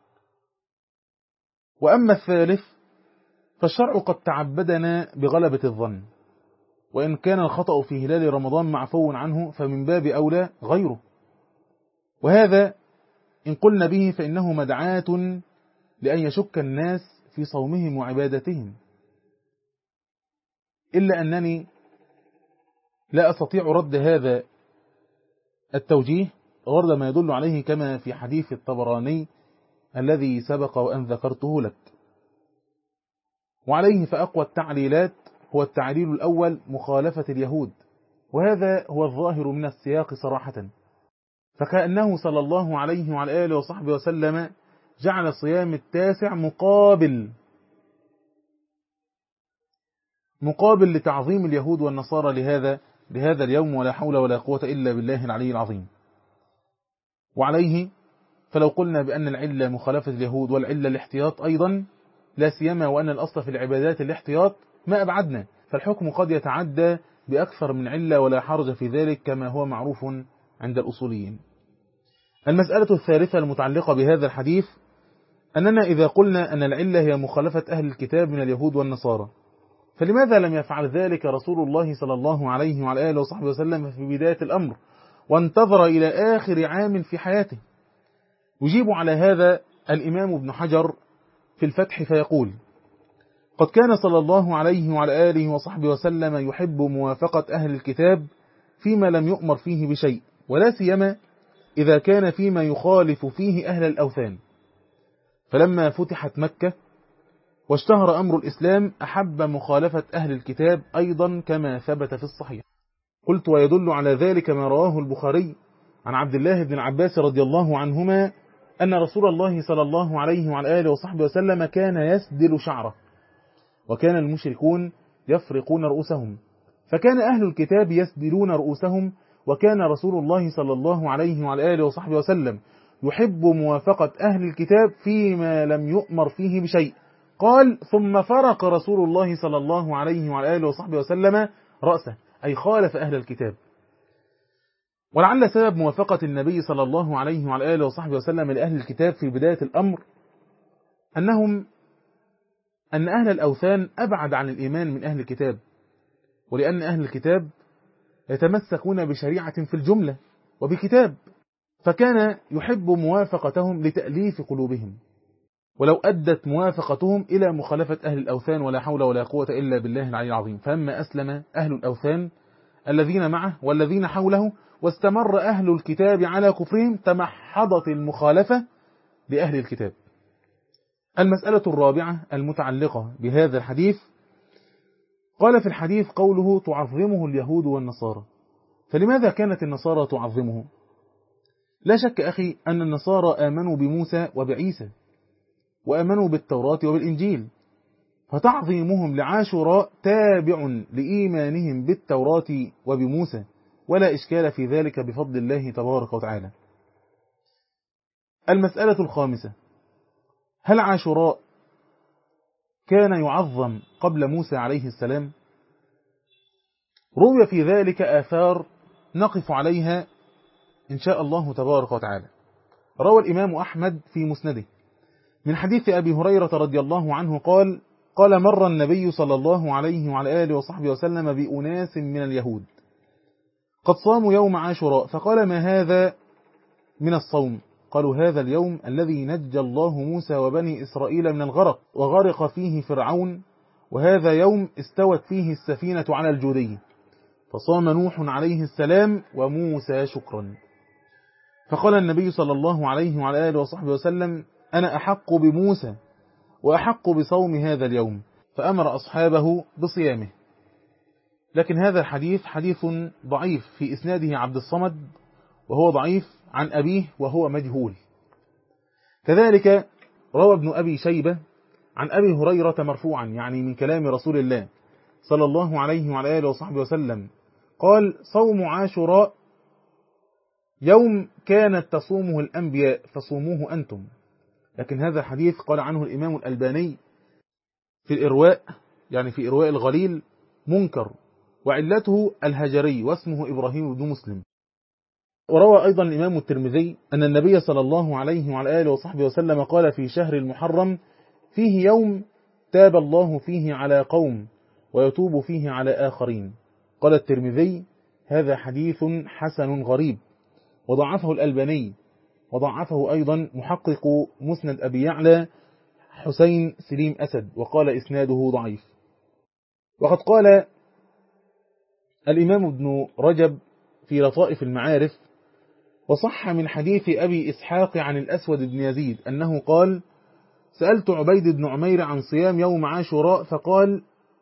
وأما الثالث فالشرع قد تعبدنا بغلبة الظن، وإن كان الخطأ في هلال رمضان معفو عنه فمن باب أولى غيره، وهذا إن قلنا به فإنه مدعاة لأن يشك الناس في صومهم وعبادتهم، إلا أنني لا أستطيع رد هذا التوجيه غرد ما يدل عليه كما في حديث الطبراني الذي سبق وأن ذكرته لك. وعليه فأقوى التعليلات هو التعليل الأول مخالفة اليهود، وهذا هو الظاهر من السياق صراحة، فكأنه صلى الله عليه وعلى آله وصحبه وسلم جعل صيام التاسع مقابل مقابل لتعظيم اليهود والنصارى لهذا لهذا اليوم، ولا حول ولا قوة إلا بالله العلي العظيم. وعليه فلو قلنا بأن العلة مخالفة اليهود والعلة الاحتياط أيضا، لا سيما وأن الأصل في العبادات الاحتياط، ما أبعدنا، فالحكم قد يتعدى بأكثر من علة ولا حرج في ذلك كما هو معروف عند الأصوليين. المسألة الثالثة المتعلقة بهذا الحديث أننا إذا قلنا أن العلة هي مخالفة أهل الكتاب من اليهود والنصارى، فلماذا لم يفعل ذلك رسول الله صلى الله عليه وعلى آله وصحبه وسلم في بداية الأمر وانتظر إلى آخر عام في حياته؟ يجيب على هذا الإمام ابن حجر في الفتح فيقول: قد كان صلى الله عليه وعلى آله وصحبه وسلم يحب موافقة أهل الكتاب فيما لم يؤمر فيه بشيء، ولا سيما إذا كان فيما يخالف فيه أهل الأوثان. فلما فتحت مكة واشتهر أمر الإسلام أحب مخالفة أهل الكتاب أيضا كما ثبت في الصحيح. قلت ويدل على ذلك ما رواه البخاري عن عبد الله بن العباس رضي الله عنهما أن رسول الله صلى الله عليه وعلى آله وصحبه وسلم كان يسدل شعره، وكان المشركون يفرقون رؤوسهم، فكان أهل الكتاب يسدلون رؤوسهم، وكان رسول الله صلى الله عليه وعلى آله وصحبه وسلم يحب موافقة أهل الكتاب فيما لم يؤمر فيه بشيء. قال: ثم فرق رسول الله صلى الله عليه وعلى آله وصحبه وسلم رأسه، أي خالف أهل الكتاب. ولعل سبب موافقة النبي صلى الله عليه وعلى آله وصحبه وسلم لأهل الكتاب في بداية الأمر أنهم أن أهل الأوثان أبعد عن الإيمان من أهل الكتاب، ولأن أهل الكتاب يتمسكون بشريعة في الجملة وبكتاب، فكان يحب موافقتهم لتأليف قلوبهم، ولو أدت موافقتهم إلى مخالفة أهل الأوثان ولا حول ولا قوة إلا بالله العلي العظيم. فلما أسلم أهل الأوثان الذين معه والذين حوله واستمر أهل الكتاب على كفرهم تمحضت المخالفة لأهل الكتاب. المسألة الرابعة المتعلقة بهذا الحديث، قال في الحديث قوله تعظمه اليهود والنصارى، فلماذا كانت النصارى تعظمه؟ لا شك أخي أن النصارى آمنوا بموسى وبعيسى وآمنوا بالتوراة وبالإنجيل، فتعظيمهم لعاشوراء تابع لإيمانهم بالتوراة وبموسى، ولا إشكال في ذلك بفضل الله تبارك وتعالى. المسألة الخامسة، هل عاشوراء كان يعظم قبل موسى عليه السلام؟ روي في ذلك آثار نقف عليها إن شاء الله تبارك وتعالى. روى الإمام أحمد في مسنده من حديث أبي هريرة رضي الله عنه قال قال مر النبي صلى الله عليه وعلى آله وصحبه وسلم بأناس من اليهود قد صاموا يوم عاشوراء، فقال ما هذا من الصوم؟ قالوا هذا اليوم الذي نجى الله موسى وبني إسرائيل من الغرق وغرق فيه فرعون، وهذا يوم استوت فيه السفينة على الجودي، فصام نوح عليه السلام وموسى شكرا. فقال النبي صلى الله عليه وعلى آله وصحبه وسلم أنا أحق بموسى وأحق بصوم هذا اليوم، فأمر أصحابه بصيامه. لكن هذا الحديث حديث ضعيف في إسناده عبد الصمد، وهو ضعيف عن أبيه وهو مجهول. كذلك روى ابن أبي شيبة عن أبي هريرة مرفوعا، يعني من كلام رسول الله صلى الله عليه وعلى آله وصحبه وسلم قال صوم عاشوراء يوم كانت تصومه الأنبياء فصوموه أنتم. لكن هذا الحديث قال عنه الإمام الألباني في الإرواء، يعني في إرواء الغليل، منكر، وعلته الهجري واسمه إبراهيم بن مسلم. وروى أيضا الإمام الترمذي أن النبي صلى الله عليه وعلى آله وصحبه وسلم قال في شهر المحرم فيه يوم تاب الله فيه على قوم ويتوب فيه على آخرين. قال الترمذي هذا حديث حسن غريب، وضعفه الألباني، وضعفه أيضا محقق مسند أبي يعلى حسين سليم أسد، وقال إسناده ضعيف. وقد قال الإمام ابن رجب في لطائف المعارف وصح من حديث أبي إسحاق عن الأسود بن يزيد أنه قال سألت عبيد بن عمير عن صيام يوم عاشوراء فقال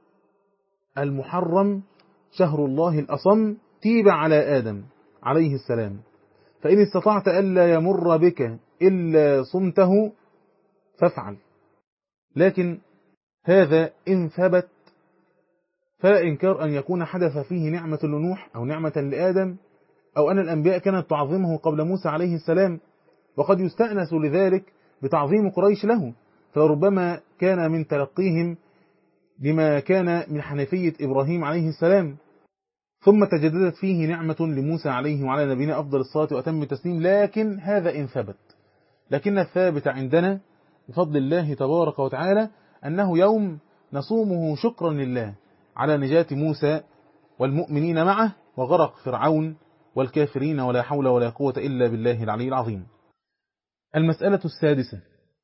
المحرم شهر الله الأصم تيب على آدم عليه السلام، فإن استطعت ألا يمر بك إلا صمته فافعل. لكن هذا إن ثبت فلا إنكار أن يكون حدث فيه نعمة لنوح أو نعمة لآدم، أو أن الأنبياء كانت تعظمه قبل موسى عليه السلام، وقد يستأنس لذلك بتعظيم قريش له، فربما كان من تلقيهم لما كان من حنفية إبراهيم عليه السلام، ثم تجددت فيه نعمة لموسى عليه وعلى نبينا أفضل الصلاة وأتم التسليم. لكن هذا إن ثبت، لكن الثابت عندنا بفضل الله تبارك وتعالى أنه يوم نصومه شكرا لله على نجاة موسى والمؤمنين معه وغرق فرعون والكافرين، ولا حول ولا قوة إلا بالله العلي العظيم. المسألة السادسة: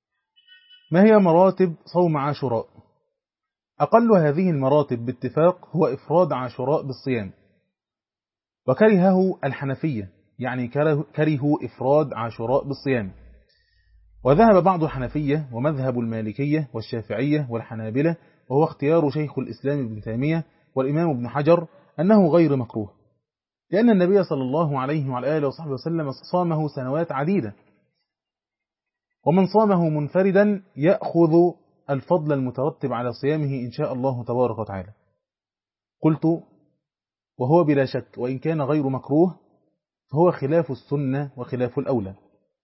ما هي مراتب صوم عاشوراء؟ أقل هذه المراتب باتفاق هو إفراد عاشوراء بالصيام، وكرهه الحنفية، يعني كرهوا إفراد عاشوراء بالصيام. وذهب بعض الحنفية ومذهب المالكية والشافعية والحنابلة، وهو اختيار شيخ الإسلام ابن تيمية والإمام ابن حجر، أنه غير مكروه، لأن النبي صلى الله عليه وعلى آله وصحبه وسلم صامه سنوات عديدة، ومن صامه منفردا يأخذ الفضل المترتب على صيامه إن شاء الله تبارك وتعالى. قلت وهو بلا شك وإن كان غير مكروه فهو خلاف السنة وخلاف الأولى.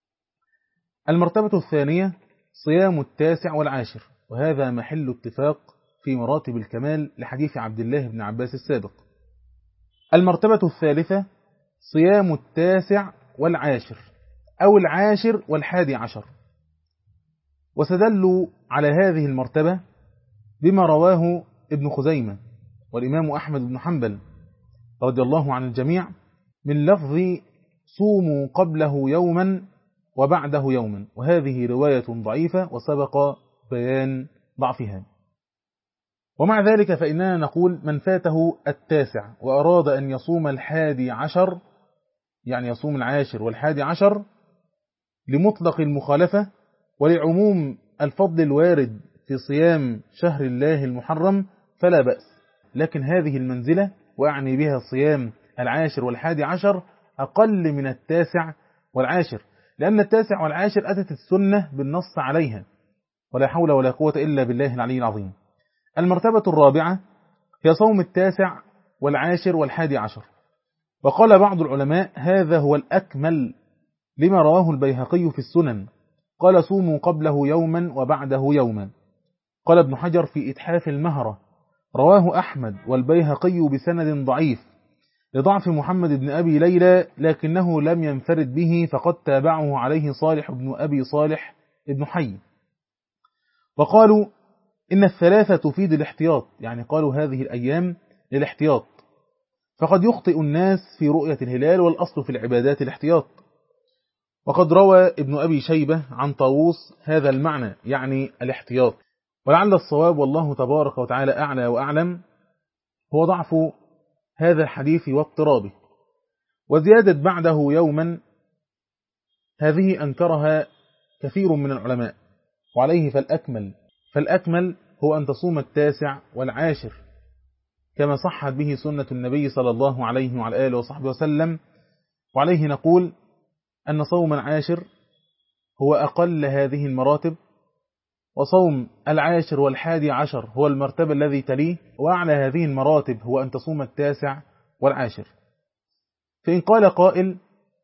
المرتبة الثانية صيام التاسع والعاشر، وهذا محل اتفاق في مراتب الكمال لحديث عبد الله بن عباس السابق. المرتبة الثالثة صيام التاسع والعاشر أو العاشر والحادي عشر، وسدلوا على هذه المرتبة بما رواه ابن خزيمة والإمام أحمد بن حنبل رضي الله عن الجميع من لفظ صوموا قبله يوما وبعده يوما، وهذه رواية ضعيفة وسبق بيان ضعفها. ومع ذلك فإننا نقول من فاته التاسع وأراد أن يصوم الحادي عشر، يعني يصوم العاشر والحادي عشر، لمطلق المخالفة ولعموم الفضل الوارد في صيام شهر الله المحرم فلا بأس. لكن هذه المنزلة، وأعني بها صيام العاشر والحادي عشر، أقل من التاسع والعاشر، لأن التاسع والعاشر أتت السنة بالنص عليها، ولا حول ولا قوة إلا بالله العلي العظيم. المرتبة الرابعة هي صوم التاسع والعاشر والحادي عشر، وقال بعض العلماء هذا هو الأكمل لما رواه البيهقي في السنن، قال صوموا قبله يوما وبعده يوما. قال ابن حجر في إتحاف المهرة رواه أحمد والبيهقي بسند ضعيف، لضعف محمد بن أبي ليلى، لكنه لم ينفرد به، فقد تابعه عليه صالح بن أبي صالح ابن حي. وقالوا إن الثلاثة تفيد الاحتياط، يعني قالوا هذه الأيام للاحتياط، فقد يخطئ الناس في رؤية الهلال، والأصل في العبادات الاحتياط. وقد روى ابن أبي شيبة عن طاووس هذا المعنى، يعني الاحتياط. ولعل الصواب والله تبارك وتعالى أعلى وأعلم هو ضعف هذا الحديث واضطرابه. وزيادة بعده يوما هذه أنكرها كثير من العلماء، وعليه فالأكمل فالأكمل هو أن تصوم التاسع والعاشر كما صحت به سنة النبي صلى الله عليه وعلى آله وصحبه وسلم. وعليه نقول أن صوم العاشر هو أقل هذه المراتب، وصوم العاشر والحادي عشر هو المرتبة الذي تليه، وأعلى هذه المراتب هو أن تصوم التاسع والعاشر. فإن قال قائل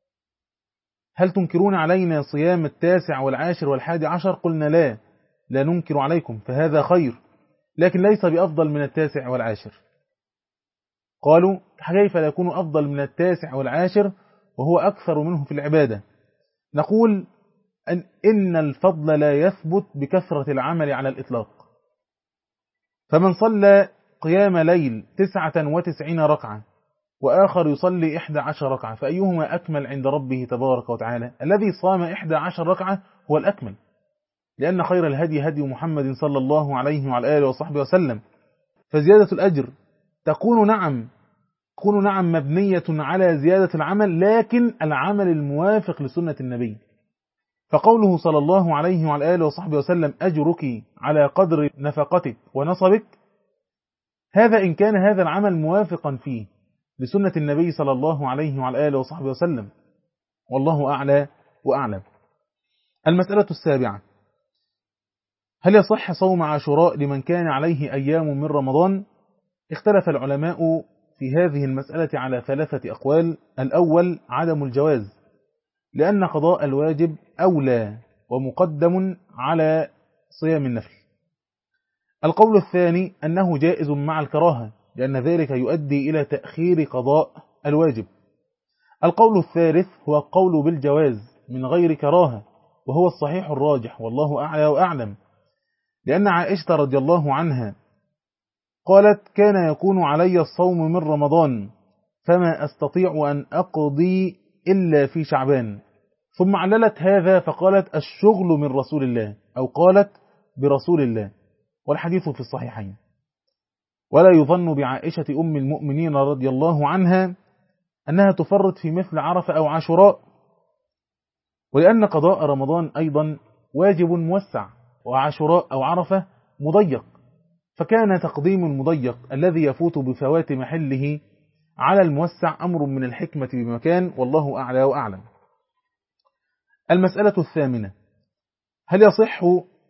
هل تنكرون علينا صيام التاسع والعاشر والحادي عشر؟ قلنا لا لا ننكر عليكم، فهذا خير، لكن ليس بأفضل من التاسع والعاشر. قالوا كيف لا يكون أفضل من التاسع والعاشر وهو أكثر منه في العبادة؟ نقول أن إن الفضل لا يثبت بكثرة العمل على الإطلاق. فمن صلى قيام ليل تسعة وتسعين ركعة وآخر يصلي إحدى عشر ركعة، فأيهما أكمل عند ربه تبارك وتعالى؟ الذي صام إحدى عشر ركعة هو الأكمل، لأن خير الهدي هدي محمد صلى الله عليه وعلى آله وصحبه وسلم. فزيادة الأجر تكون نعم تكون نعم مبنية على زيادة العمل، لكن العمل الموافق لسنة النبي. فقوله صلى الله عليه وعلى آله وصحبه وسلم أجرك على قدر نفقتك ونصبك، هذا إن كان هذا العمل موافقا فيه لسنة النبي صلى الله عليه وعلى آله وصحبه وسلم، والله أعلى وأعلم. المسألة السابعة: هل يصح صوم عاشوراء لمن كان عليه أيام من رمضان؟ اختلف العلماء في هذه المسألة على ثلاثة أقوال. الأول عدم الجواز، لأن قضاء الواجب أولى ومقدم على صيام النفل. القول الثاني أنه جائز مع الكراهة، لأن ذلك يؤدي إلى تأخير قضاء الواجب. القول الثالث هو القول بالجواز من غير كراهة، وهو الصحيح الراجح والله أعلى وأعلم، لأن عائشة رضي الله عنها قالت كان يكون علي الصوم من رمضان فما أستطيع أن أقضي إلا في شعبان، ثم عللت هذا فقالت الشغل من رسول الله، أو قالت برسول الله، والحديث في الصحيحين. ولا يظن بعائشة أم المؤمنين رضي الله عنها أنها تفرط في مثل عرفة أو عاشوراء، ولأن قضاء رمضان أيضا واجب موسع، وعاشوراء أو عرفة مضيق، فكان تقديم المضيق الذي يفوت بفوات محله على الموسع أمر من الحكمة بمكان، والله أعلى وأعلم. المسألة الثامنة: هل يصح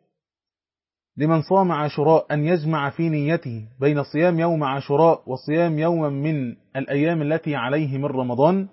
لمن صام عاشوراء أن يجمع في نيته بين صيام يوم عاشوراء وصيام يوما من الأيام التي عليه من رمضان؟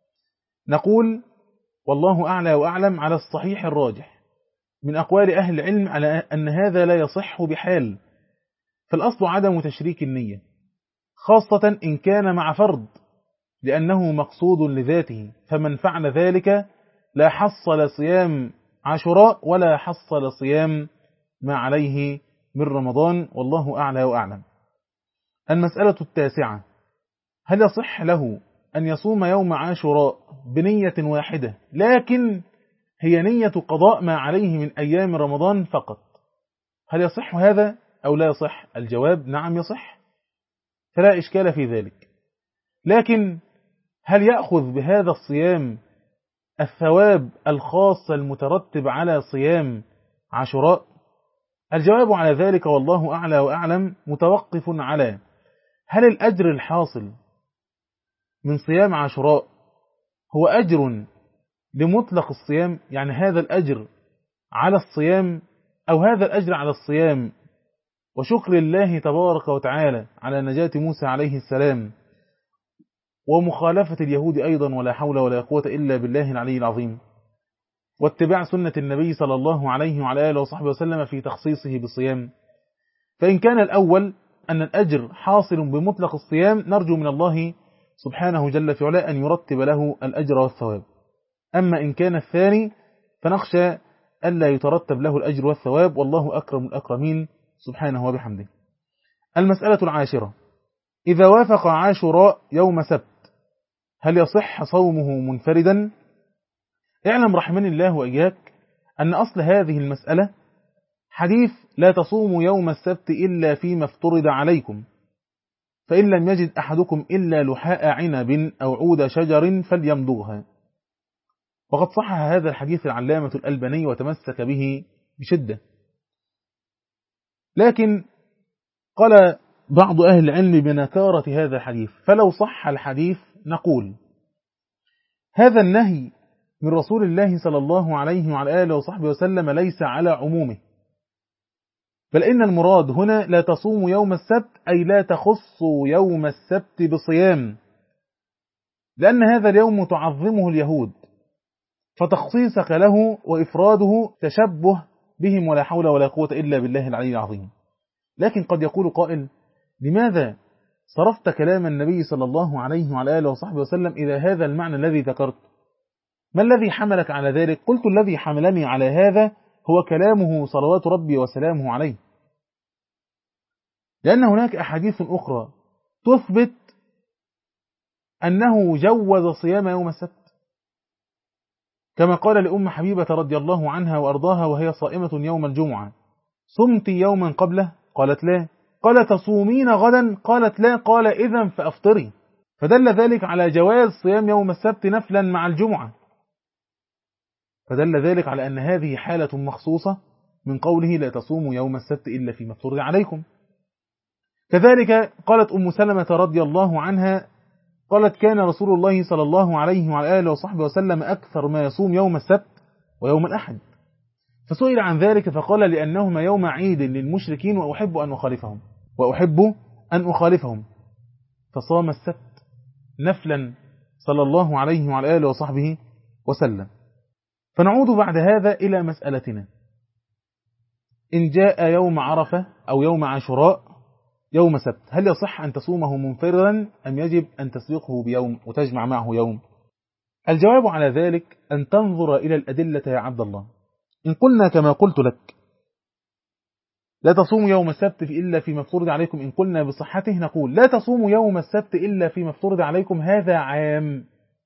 نقول والله أعلى وأعلم على الصحيح الراجح من أقوال أهل العلم على أن هذا لا يصح بحال. فالأصل عدم تشريك النية، خاصة إن كان مع فرض، لأنه مقصود لذاته، فمن فعل ذلك لا حصل صيام عاشوراء ولا حصل صيام ما عليه من رمضان، والله أعلى وأعلم. المسألة التاسعة: هل يصح له أن يصوم يوم عاشوراء بنية واحدة، لكن هي نية قضاء ما عليه من أيام رمضان فقط؟ هل يصح هذا أو لا يصح؟ الجواب نعم يصح، فلا إشكال في ذلك. لكن هل يأخذ بهذا الصيام الثواب الخاص المترتب على صيام عاشوراء؟ الجواب على ذلك والله أعلى وأعلم متوقف على هل الأجر الحاصل من صيام عاشوراء هو أجر لمطلق الصيام، يعني هذا الأجر على الصيام، أو هذا الأجر على الصيام وشكر الله تبارك وتعالى على نجاة موسى عليه السلام ومخالفة اليهود أيضا، ولا حول ولا قوة إلا بالله العلي العظيم، واتباع سنة النبي صلى الله عليه وعلى آله وصحبه وسلم في تخصيصه بالصيام. فإن كان الأول أن الأجر حاصل بمطلق الصيام، نرجو من الله سبحانه جل في علاه أن يرتب له الأجر والثواب. أما إن كان الثاني فنخشى ألا يترتب له الأجر والثواب، والله أكرم الأكرمين سبحانه وبحمده. المسألة العاشرة: إذا وافق عاشوراء يوم سبت هل يصح صومه منفردا؟ اعلم رحمن الله وإياك أن أصل هذه المسألة حديث لا تصوموا يوم السبت إلا فيما افترض عليكم، فإن لم يجد أحدكم إلا لحاء عنب أو عود شجر فليمضغها. وقد صحح هذا الحديث العلامة الألباني وتمسك به بشدة، لكن قال بعض أهل العلم بنكارة هذا الحديث، فلو صح الحديث نقول هذا النهي من رسول الله صلى الله عليه وعلى آله وصحبه وسلم ليس على عمومه، بل إن المراد هنا لا تصوموا يوم السبت أي لا تخصوا يوم السبت بصيام، لأن هذا اليوم تعظمه اليهود، فتخصيصك له وإفراده تشبه بهم ولا حول ولا قوة إلا بالله العلي العظيم. لكن قد يقول قائل: لماذا صرفت كلام النبي صلى الله عليه وعلى آله وصحبه وسلم إلى هذا المعنى الذي ذكرت؟ ما الذي حملك على ذلك؟ قلت: الذي حملني على هذا هو كلامه صلوات ربي وسلامه عليه، لأن هناك أحاديث أخرى تثبت أنه جوز صيام يوم السبت، كما قال لأم حبيبة رضي الله عنها وأرضاها وهي صائمة يوم الجمعة: صمت يوما قبله؟ قالت لا. قال: تصومين غدا؟ قالت لا. قال: إذن فأفطري. فدل ذلك على جواز صيام يوم السبت نفلا مع الجمعة، فدل ذلك على أن هذه حالة مخصوصة من قوله لا تصوموا يوم السبت إلا فيما افترض عليكم. كذلك قالت أم سلمة رضي الله عنها قالت: كان رسول الله صلى الله عليه وعلى آله وصحبه وسلم أكثر ما يصوم يوم السبت ويوم الأحد، فسئل عن ذلك فقال: لأنهما يوم عيد للمشركين وأحب أن أخالفهم وأحب أن أخالفهم فصام السبت نفلا صلى الله عليه وعلى آله وصحبه وسلم. فنعود بعد هذا إلى مسألتنا: إن جاء يوم عرفة أو يوم عاشوراء يوم سبت هل يصح أن تصومه منفردا أم يجب أن تسبقه بيوم وتجمع معه يوم؟ الجواب على ذلك أن تنظر إلى الأدلة يا عبد الله. إن قلنا كما قلت لك لا تصوموا يوم السبت إلا فيما افترض عليكم، إن قلنا بصحته نقول لا تصوموا يوم السبت إلا فيما افترض عليكم، هذا عام.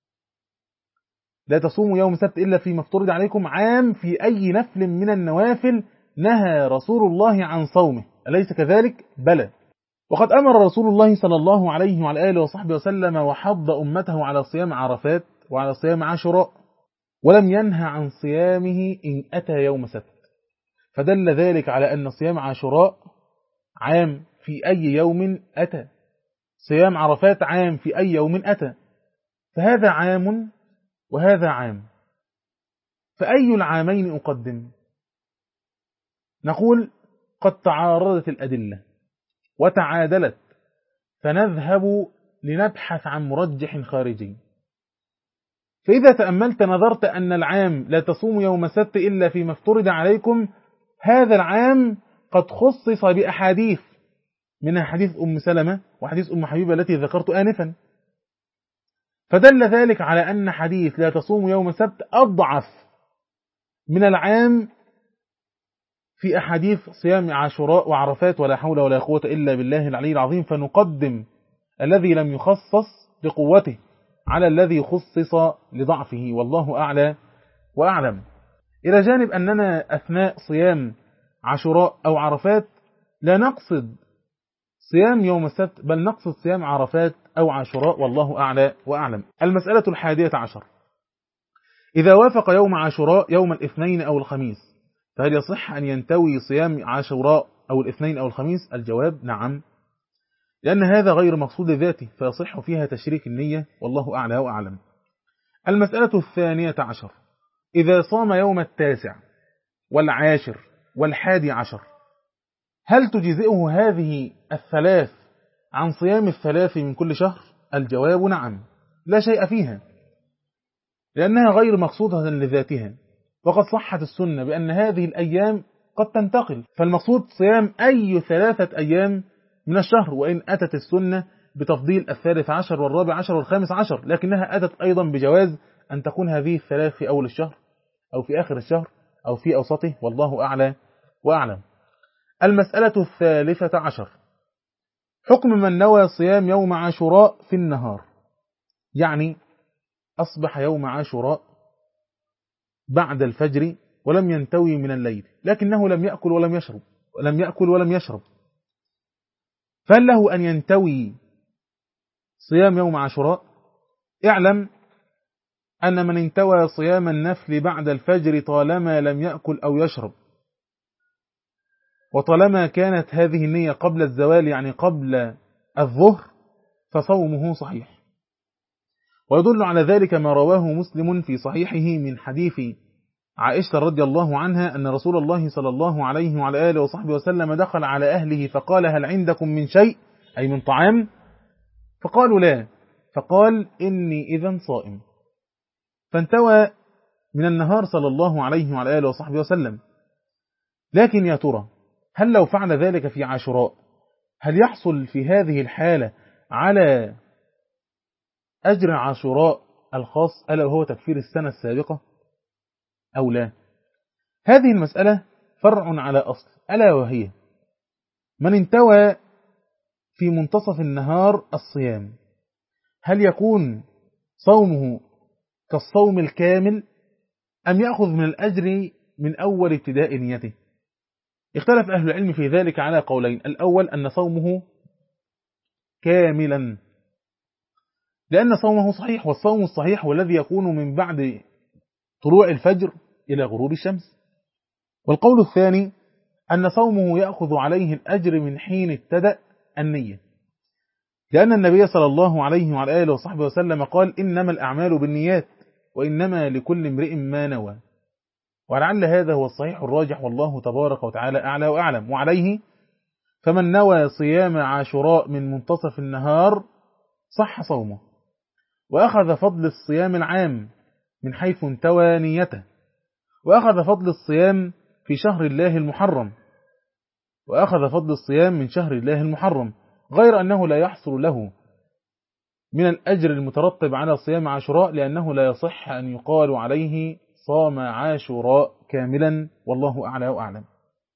لا تصوموا يوم السبت إلا فيما افترض عليكم عام في أي نفل من النوافل نهى رسول الله عن صومه، أليس كذلك؟ بلى. وقد أمر رسول الله صلى الله عليه وعلى آله وصحبه وسلم وحض أمته على صيام عرفات وعلى صيام عاشوراء، ولم ينهى عن صيامه إن أتى يوم سبت، فدل ذلك على أن صيام عاشوراء عام في أي يوم أتى، صيام عرفات عام في أي يوم أتى، فهذا عام وهذا عام، فأي العامين أقدم؟ نقول قد تعارضت الأدلة وتعادلت، فنذهب لنبحث عن مرجح خارجي. فإذا تأملت نظرت أن العام لا تصوم يوم السبت إلا فيما افترض عليكم، هذا العام قد خصص بأحاديث، منها حديث أم سلمة وحديث أم حبيبة التي ذكرت آنفا، فدل ذلك على أن حديث لا تصوم يوم السبت أضعف من العام في أحاديث صيام عاشوراء وعرفات ولا حول ولا قوة إلا بالله العلي العظيم، فنقدم الذي لم يخصص بقوته على الذي خصص لضعفه، والله أعلى وأعلم. إلى جانب أننا أثناء صيام عاشوراء أو عرفات لا نقصد صيام يوم السبت، بل نقصد صيام عرفات أو عاشوراء، والله أعلى وأعلم. المسألة الحادية عشر: إذا وافق يوم عاشوراء يوم الاثنين أو الخميس فهل يصح أن ينتوي صيام عاشوراء أو الاثنين أو الخميس؟ الجواب نعم، لأن هذا غير مقصود ذاته فيصح فيها تشريك النية، والله أعلى وأعلم. المسألة الثانية عشر: إذا صام يوم التاسع والعاشر والحادي عشر هل تجزئه هذه الثلاث عن صيام الثلاث من كل شهر؟ الجواب نعم، لا شيء فيها، لأنها غير مقصودة لذاتها، وقد صحت السنة بأن هذه الأيام قد تنتقل، فالمقصود صيام أي ثلاثة أيام من الشهر، وإن أتت السنة بتفضيل الثالث عشر والرابع عشر والخامس عشر، لكنها أتت أيضا بجواز أن تكون هذه الثلاث في أول الشهر أو في آخر الشهر أو في أوسطه، والله أعلى وأعلم. المسألة الثالثة عشر: حكم من نوى صيام يوم عاشوراء في النهار، يعني أصبح يوم عاشوراء بعد الفجر ولم ينتوي من الليل، لكنه لم يأكل ولم يشرب ولم يأكل ولم يشرب، فهل له أن ينتوي صيام يوم عاشوراء؟ اعلم أن من انتوى صيام النفل بعد الفجر طالما لم يأكل أو يشرب، وطالما كانت هذه النية قبل الزوال يعني قبل الظهر، فصومه صحيح. ويدل على ذلك ما رواه مسلم في صحيحه من حديث عائشة رضي الله عنها أن رسول الله صلى الله عليه وعلى آله وصحبه وسلم دخل على أهله فقال: هل عندكم من شيء، أي من طعام؟ فقالوا: لا. فقال: إني إذن صائم. فانتوى من النهار صلى الله عليه وعلى آله وصحبه وسلم. لكن يا ترى هل لو فعل ذلك في عاشوراء هل يحصل في هذه الحالة على أجر عاشوراء الخاص ألا وهو تكفير السنة السابقة أو لا؟ هذه المسألة فرع على أصل، ألا وهي من انتوى في منتصف النهار الصيام هل يكون صومه كالصوم الكامل أم يأخذ من الأجر من أول ابتداء نيته؟ اختلف أهل العلم في ذلك على قولين: الأول أن صومه كاملا لأن صومه صحيح، والصوم الصحيح هو الذي يكون من بعد طلوع الفجر إلى غروب الشمس. والقول الثاني أن صومه يأخذ عليه الأجر من حين ابتدأ النية، لأن النبي صلى الله عليه وعلى آله وصحبه وسلم قال: إنما الأعمال بالنيات وإنما لكل امرئ ما نوى. ولعل هذا هو الصحيح الراجح، والله تبارك وتعالى أعلى وأعلم. وعليه فمن نوى صيام عاشوراء من منتصف النهار صح صومه، وأخذ فضل الصيام العام من حيث انتوى نيته، وأخذ فضل الصيام في شهر الله المحرم، وأخذ فضل الصيام من شهر الله المحرم، غير أنه لا يحصل له من الأجر المترتب على صيام عاشوراء، لأنه لا يصح أن يقال عليه صام عاشوراء كاملا، والله أعلى وأعلم.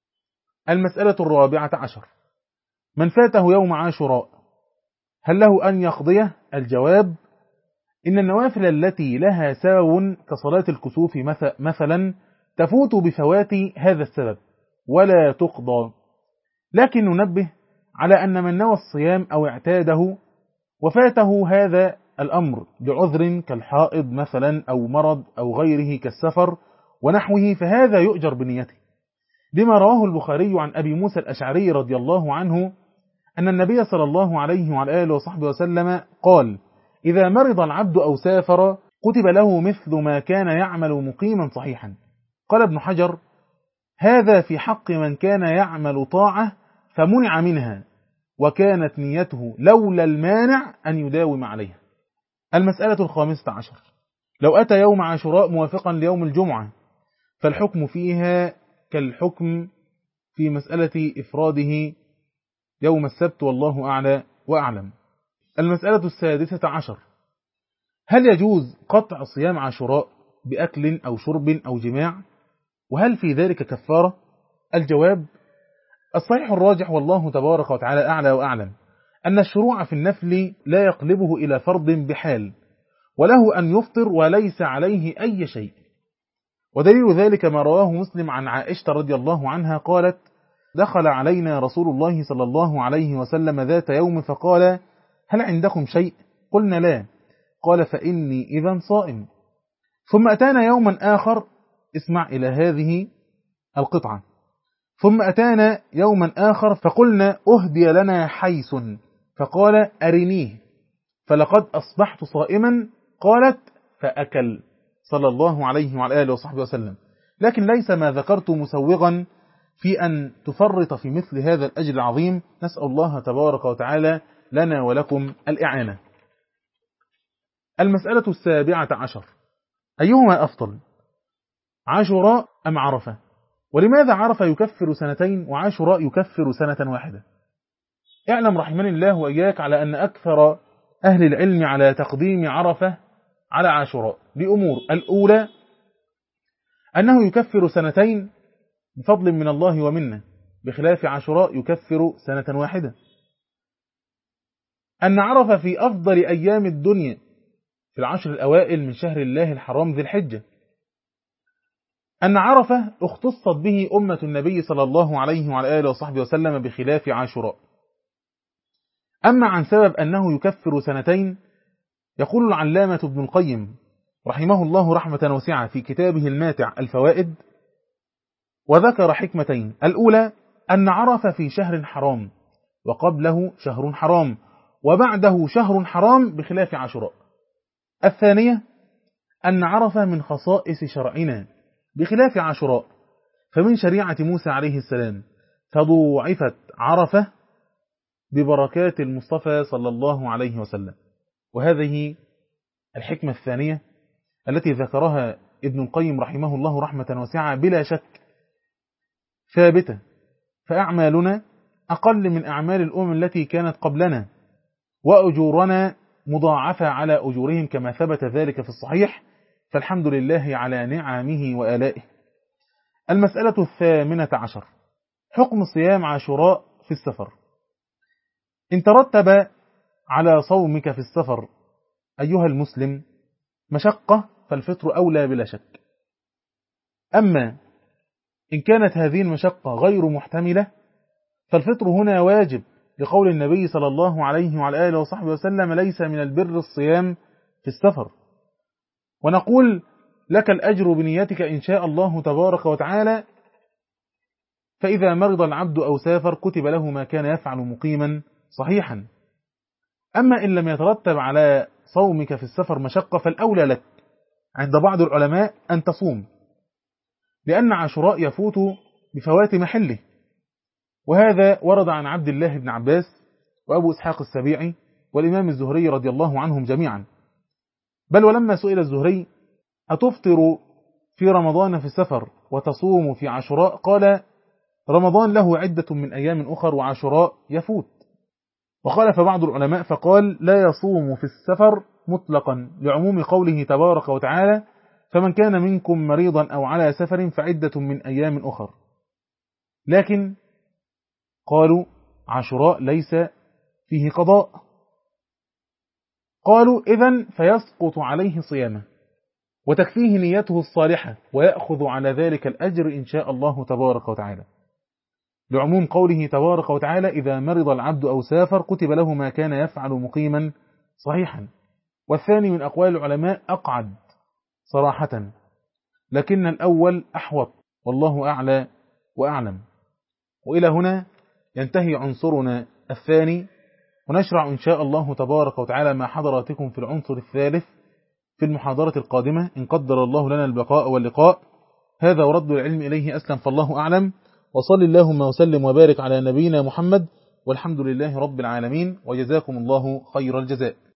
المسألة الرابعة عشر: من فاته يوم عاشوراء هل له أن يقضيه؟ الجواب: إن النوافل التي لها سبب كصلاة الكسوف مثلا تفوت بفوات هذا السبب ولا تقضى، لكن ننبه على أن من نوى الصيام أو اعتاده وفاته هذا الأمر لعذر كالحائض مثلا أو مرض أو غيره كالسفر ونحوه، فهذا يؤجر بنيته، لما رواه البخاري عن أبي موسى الأشعري رضي الله عنه أن النبي صلى الله عليه وعلى آله وصحبه وسلم قال: إذا مرض العبد أو سافر كتب له مثل ما كان يعمل مقيما صحيحا. قال ابن حجر: هذا في حق من كان يعمل طاعة فمنع منها وكانت نيته لولا المانع أن يداوم عليها. المسألة الخامسة عشر: لو أتى يوم عاشوراء موافقا ليوم الجمعة فالحكم فيها كالحكم في مسألة إفراده يوم السبت، والله أعلى وأعلم. المسألة السادسة عشر: هل يجوز قطع صيام عاشوراء بأكل أو شرب أو جماع؟ وهل في ذلك كفارة؟ الجواب: الصحيح الراجح والله تبارك وتعالى أعلى وأعلم أن الشروع في النفل لا يقلبه إلى فرض بحال، وله أن يفطر وليس عليه أي شيء. ودليل ذلك ما رواه مسلم عن عائشة رضي الله عنها قالت: دخل علينا رسول الله صلى الله عليه وسلم ذات يوم فقال: هل عندكم شيء؟ قلنا: لا. قال: فإني إذن صائم. ثم أتانا يوما آخر، اسمع إلى هذه القطعة، ثم أتانا يوما آخر فقلنا: أهدي لنا حيث، فقال: أرنيه، فلقد أصبحت صائما. قالت: فأكل صلى الله عليه وعلى آله وصحبه وسلم. لكن ليس ما ذكرت مسوغا في أن تفرط في مثل هذا الأجر العظيم، نسأل الله تبارك وتعالى لنا ولكم الإعانة. المسألة السابعة عشر: أيهما أفضل، عاشوراء أم عرفة؟ ولماذا عرفة يكفر سنتين وعاشوراء يكفر سنة واحدة؟ اعلم رحمني الله وإياك على أن أكثر أهل العلم على تقديم عرفة على عاشوراء لأمور. الأولى أنه يكفر سنتين بفضل من الله ومنه، بخلاف عاشوراء يكفر سنة واحدة. أن عرفة في أفضل أيام الدنيا في العشر الأوائل من شهر الله الحرام ذي الحجة. أن عرفة اختصت به أمة النبي صلى الله عليه وعلى آله وصحبه وسلم بخلاف عاشوراء. أما عن سبب أنه يكفر سنتين، يقول العلامة ابن القيم رحمه الله رحمة واسعة في كتابه الماتع الفوائد، وذكر حكمتين. الأولى أن عرفة في شهر حرام، وقبله شهر حرام، وبعده شهر حرام بخلاف عاشوراء. الثانية أن عرفة من خصائص شرعنا بخلاف عاشوراء، فمن شريعة موسى عليه السلام، فضوعفت عرفة ببركات المصطفى صلى الله عليه وسلم. وهذه الحكمة الثانية التي ذكرها ابن القيم رحمه الله رحمة واسعة بلا شك ثابتة، فأعمالنا أقل من أعمال الأمم التي كانت قبلنا، وأجورنا مضاعفة على أجورهم كما ثبت ذلك في الصحيح، فالحمد لله على نعمه وآلائه. المسألة الثامنة عشر، حكم صيام عاشوراء في السفر. إن ترتب على صومك في السفر أيها المسلم مشقة فالفطر أولى بلا شك. أما إن كانت هذه المشقة غير محتملة فالفطر هنا واجب، لقول النبي صلى الله عليه وعلى آله وصحبه وسلم: ليس من البر الصيام في السفر. ونقول لك الأجر بنيتك إن شاء الله تبارك وتعالى، فإذا مرض العبد أو سافر كتب له ما كان يفعل مقيما صحيحا. أما إن لم يترتب على صومك في السفر مشقة فالأولى لك عند بعض العلماء أن تصوم، لأن عاشوراء يفوت بفوات محله. وهذا ورد عن عبد الله بن عباس وأبو إسحاق السبيعي والإمام الزهري رضي الله عنهم جميعا. بل ولما سئل الزهري: أتفطر في رمضان في السفر وتصوم في عاشوراء؟ قال: رمضان له عدة من أيام أخر وعاشوراء يفوت. وقال فبعض العلماء فقال: لا يصوم في السفر مطلقا، لعموم قوله تبارك وتعالى: فمن كان منكم مريضا أو على سفر فعدة من أيام أخر. لكن قالوا عاشوراء ليس فيه قضاء، قالوا إذن فيسقط عليه صيامه وتكفيه نيته الصالحة، ويأخذ على ذلك الأجر إن شاء الله تبارك وتعالى، لعموم قوله تبارك وتعالى: إذا مرض العبد أو سافر كتب له ما كان يفعل مقيما صحيحا. والثاني من أقوال العلماء أقعد صراحة، لكن الأول أحوط، والله أعلى وأعلم. وإلى هنا ينتهي عنصرنا الثاني، ونشرع إن شاء الله تبارك وتعالى مع حضراتكم في العنصر الثالث في المحاضرة القادمة إن قدر الله لنا البقاء واللقاء. هذا ورد العلم إليه أسلم، فالله أعلم. وصل اللهم وسلم وبارك على نبينا محمد، والحمد لله رب العالمين، وجزاكم الله خير الجزاء.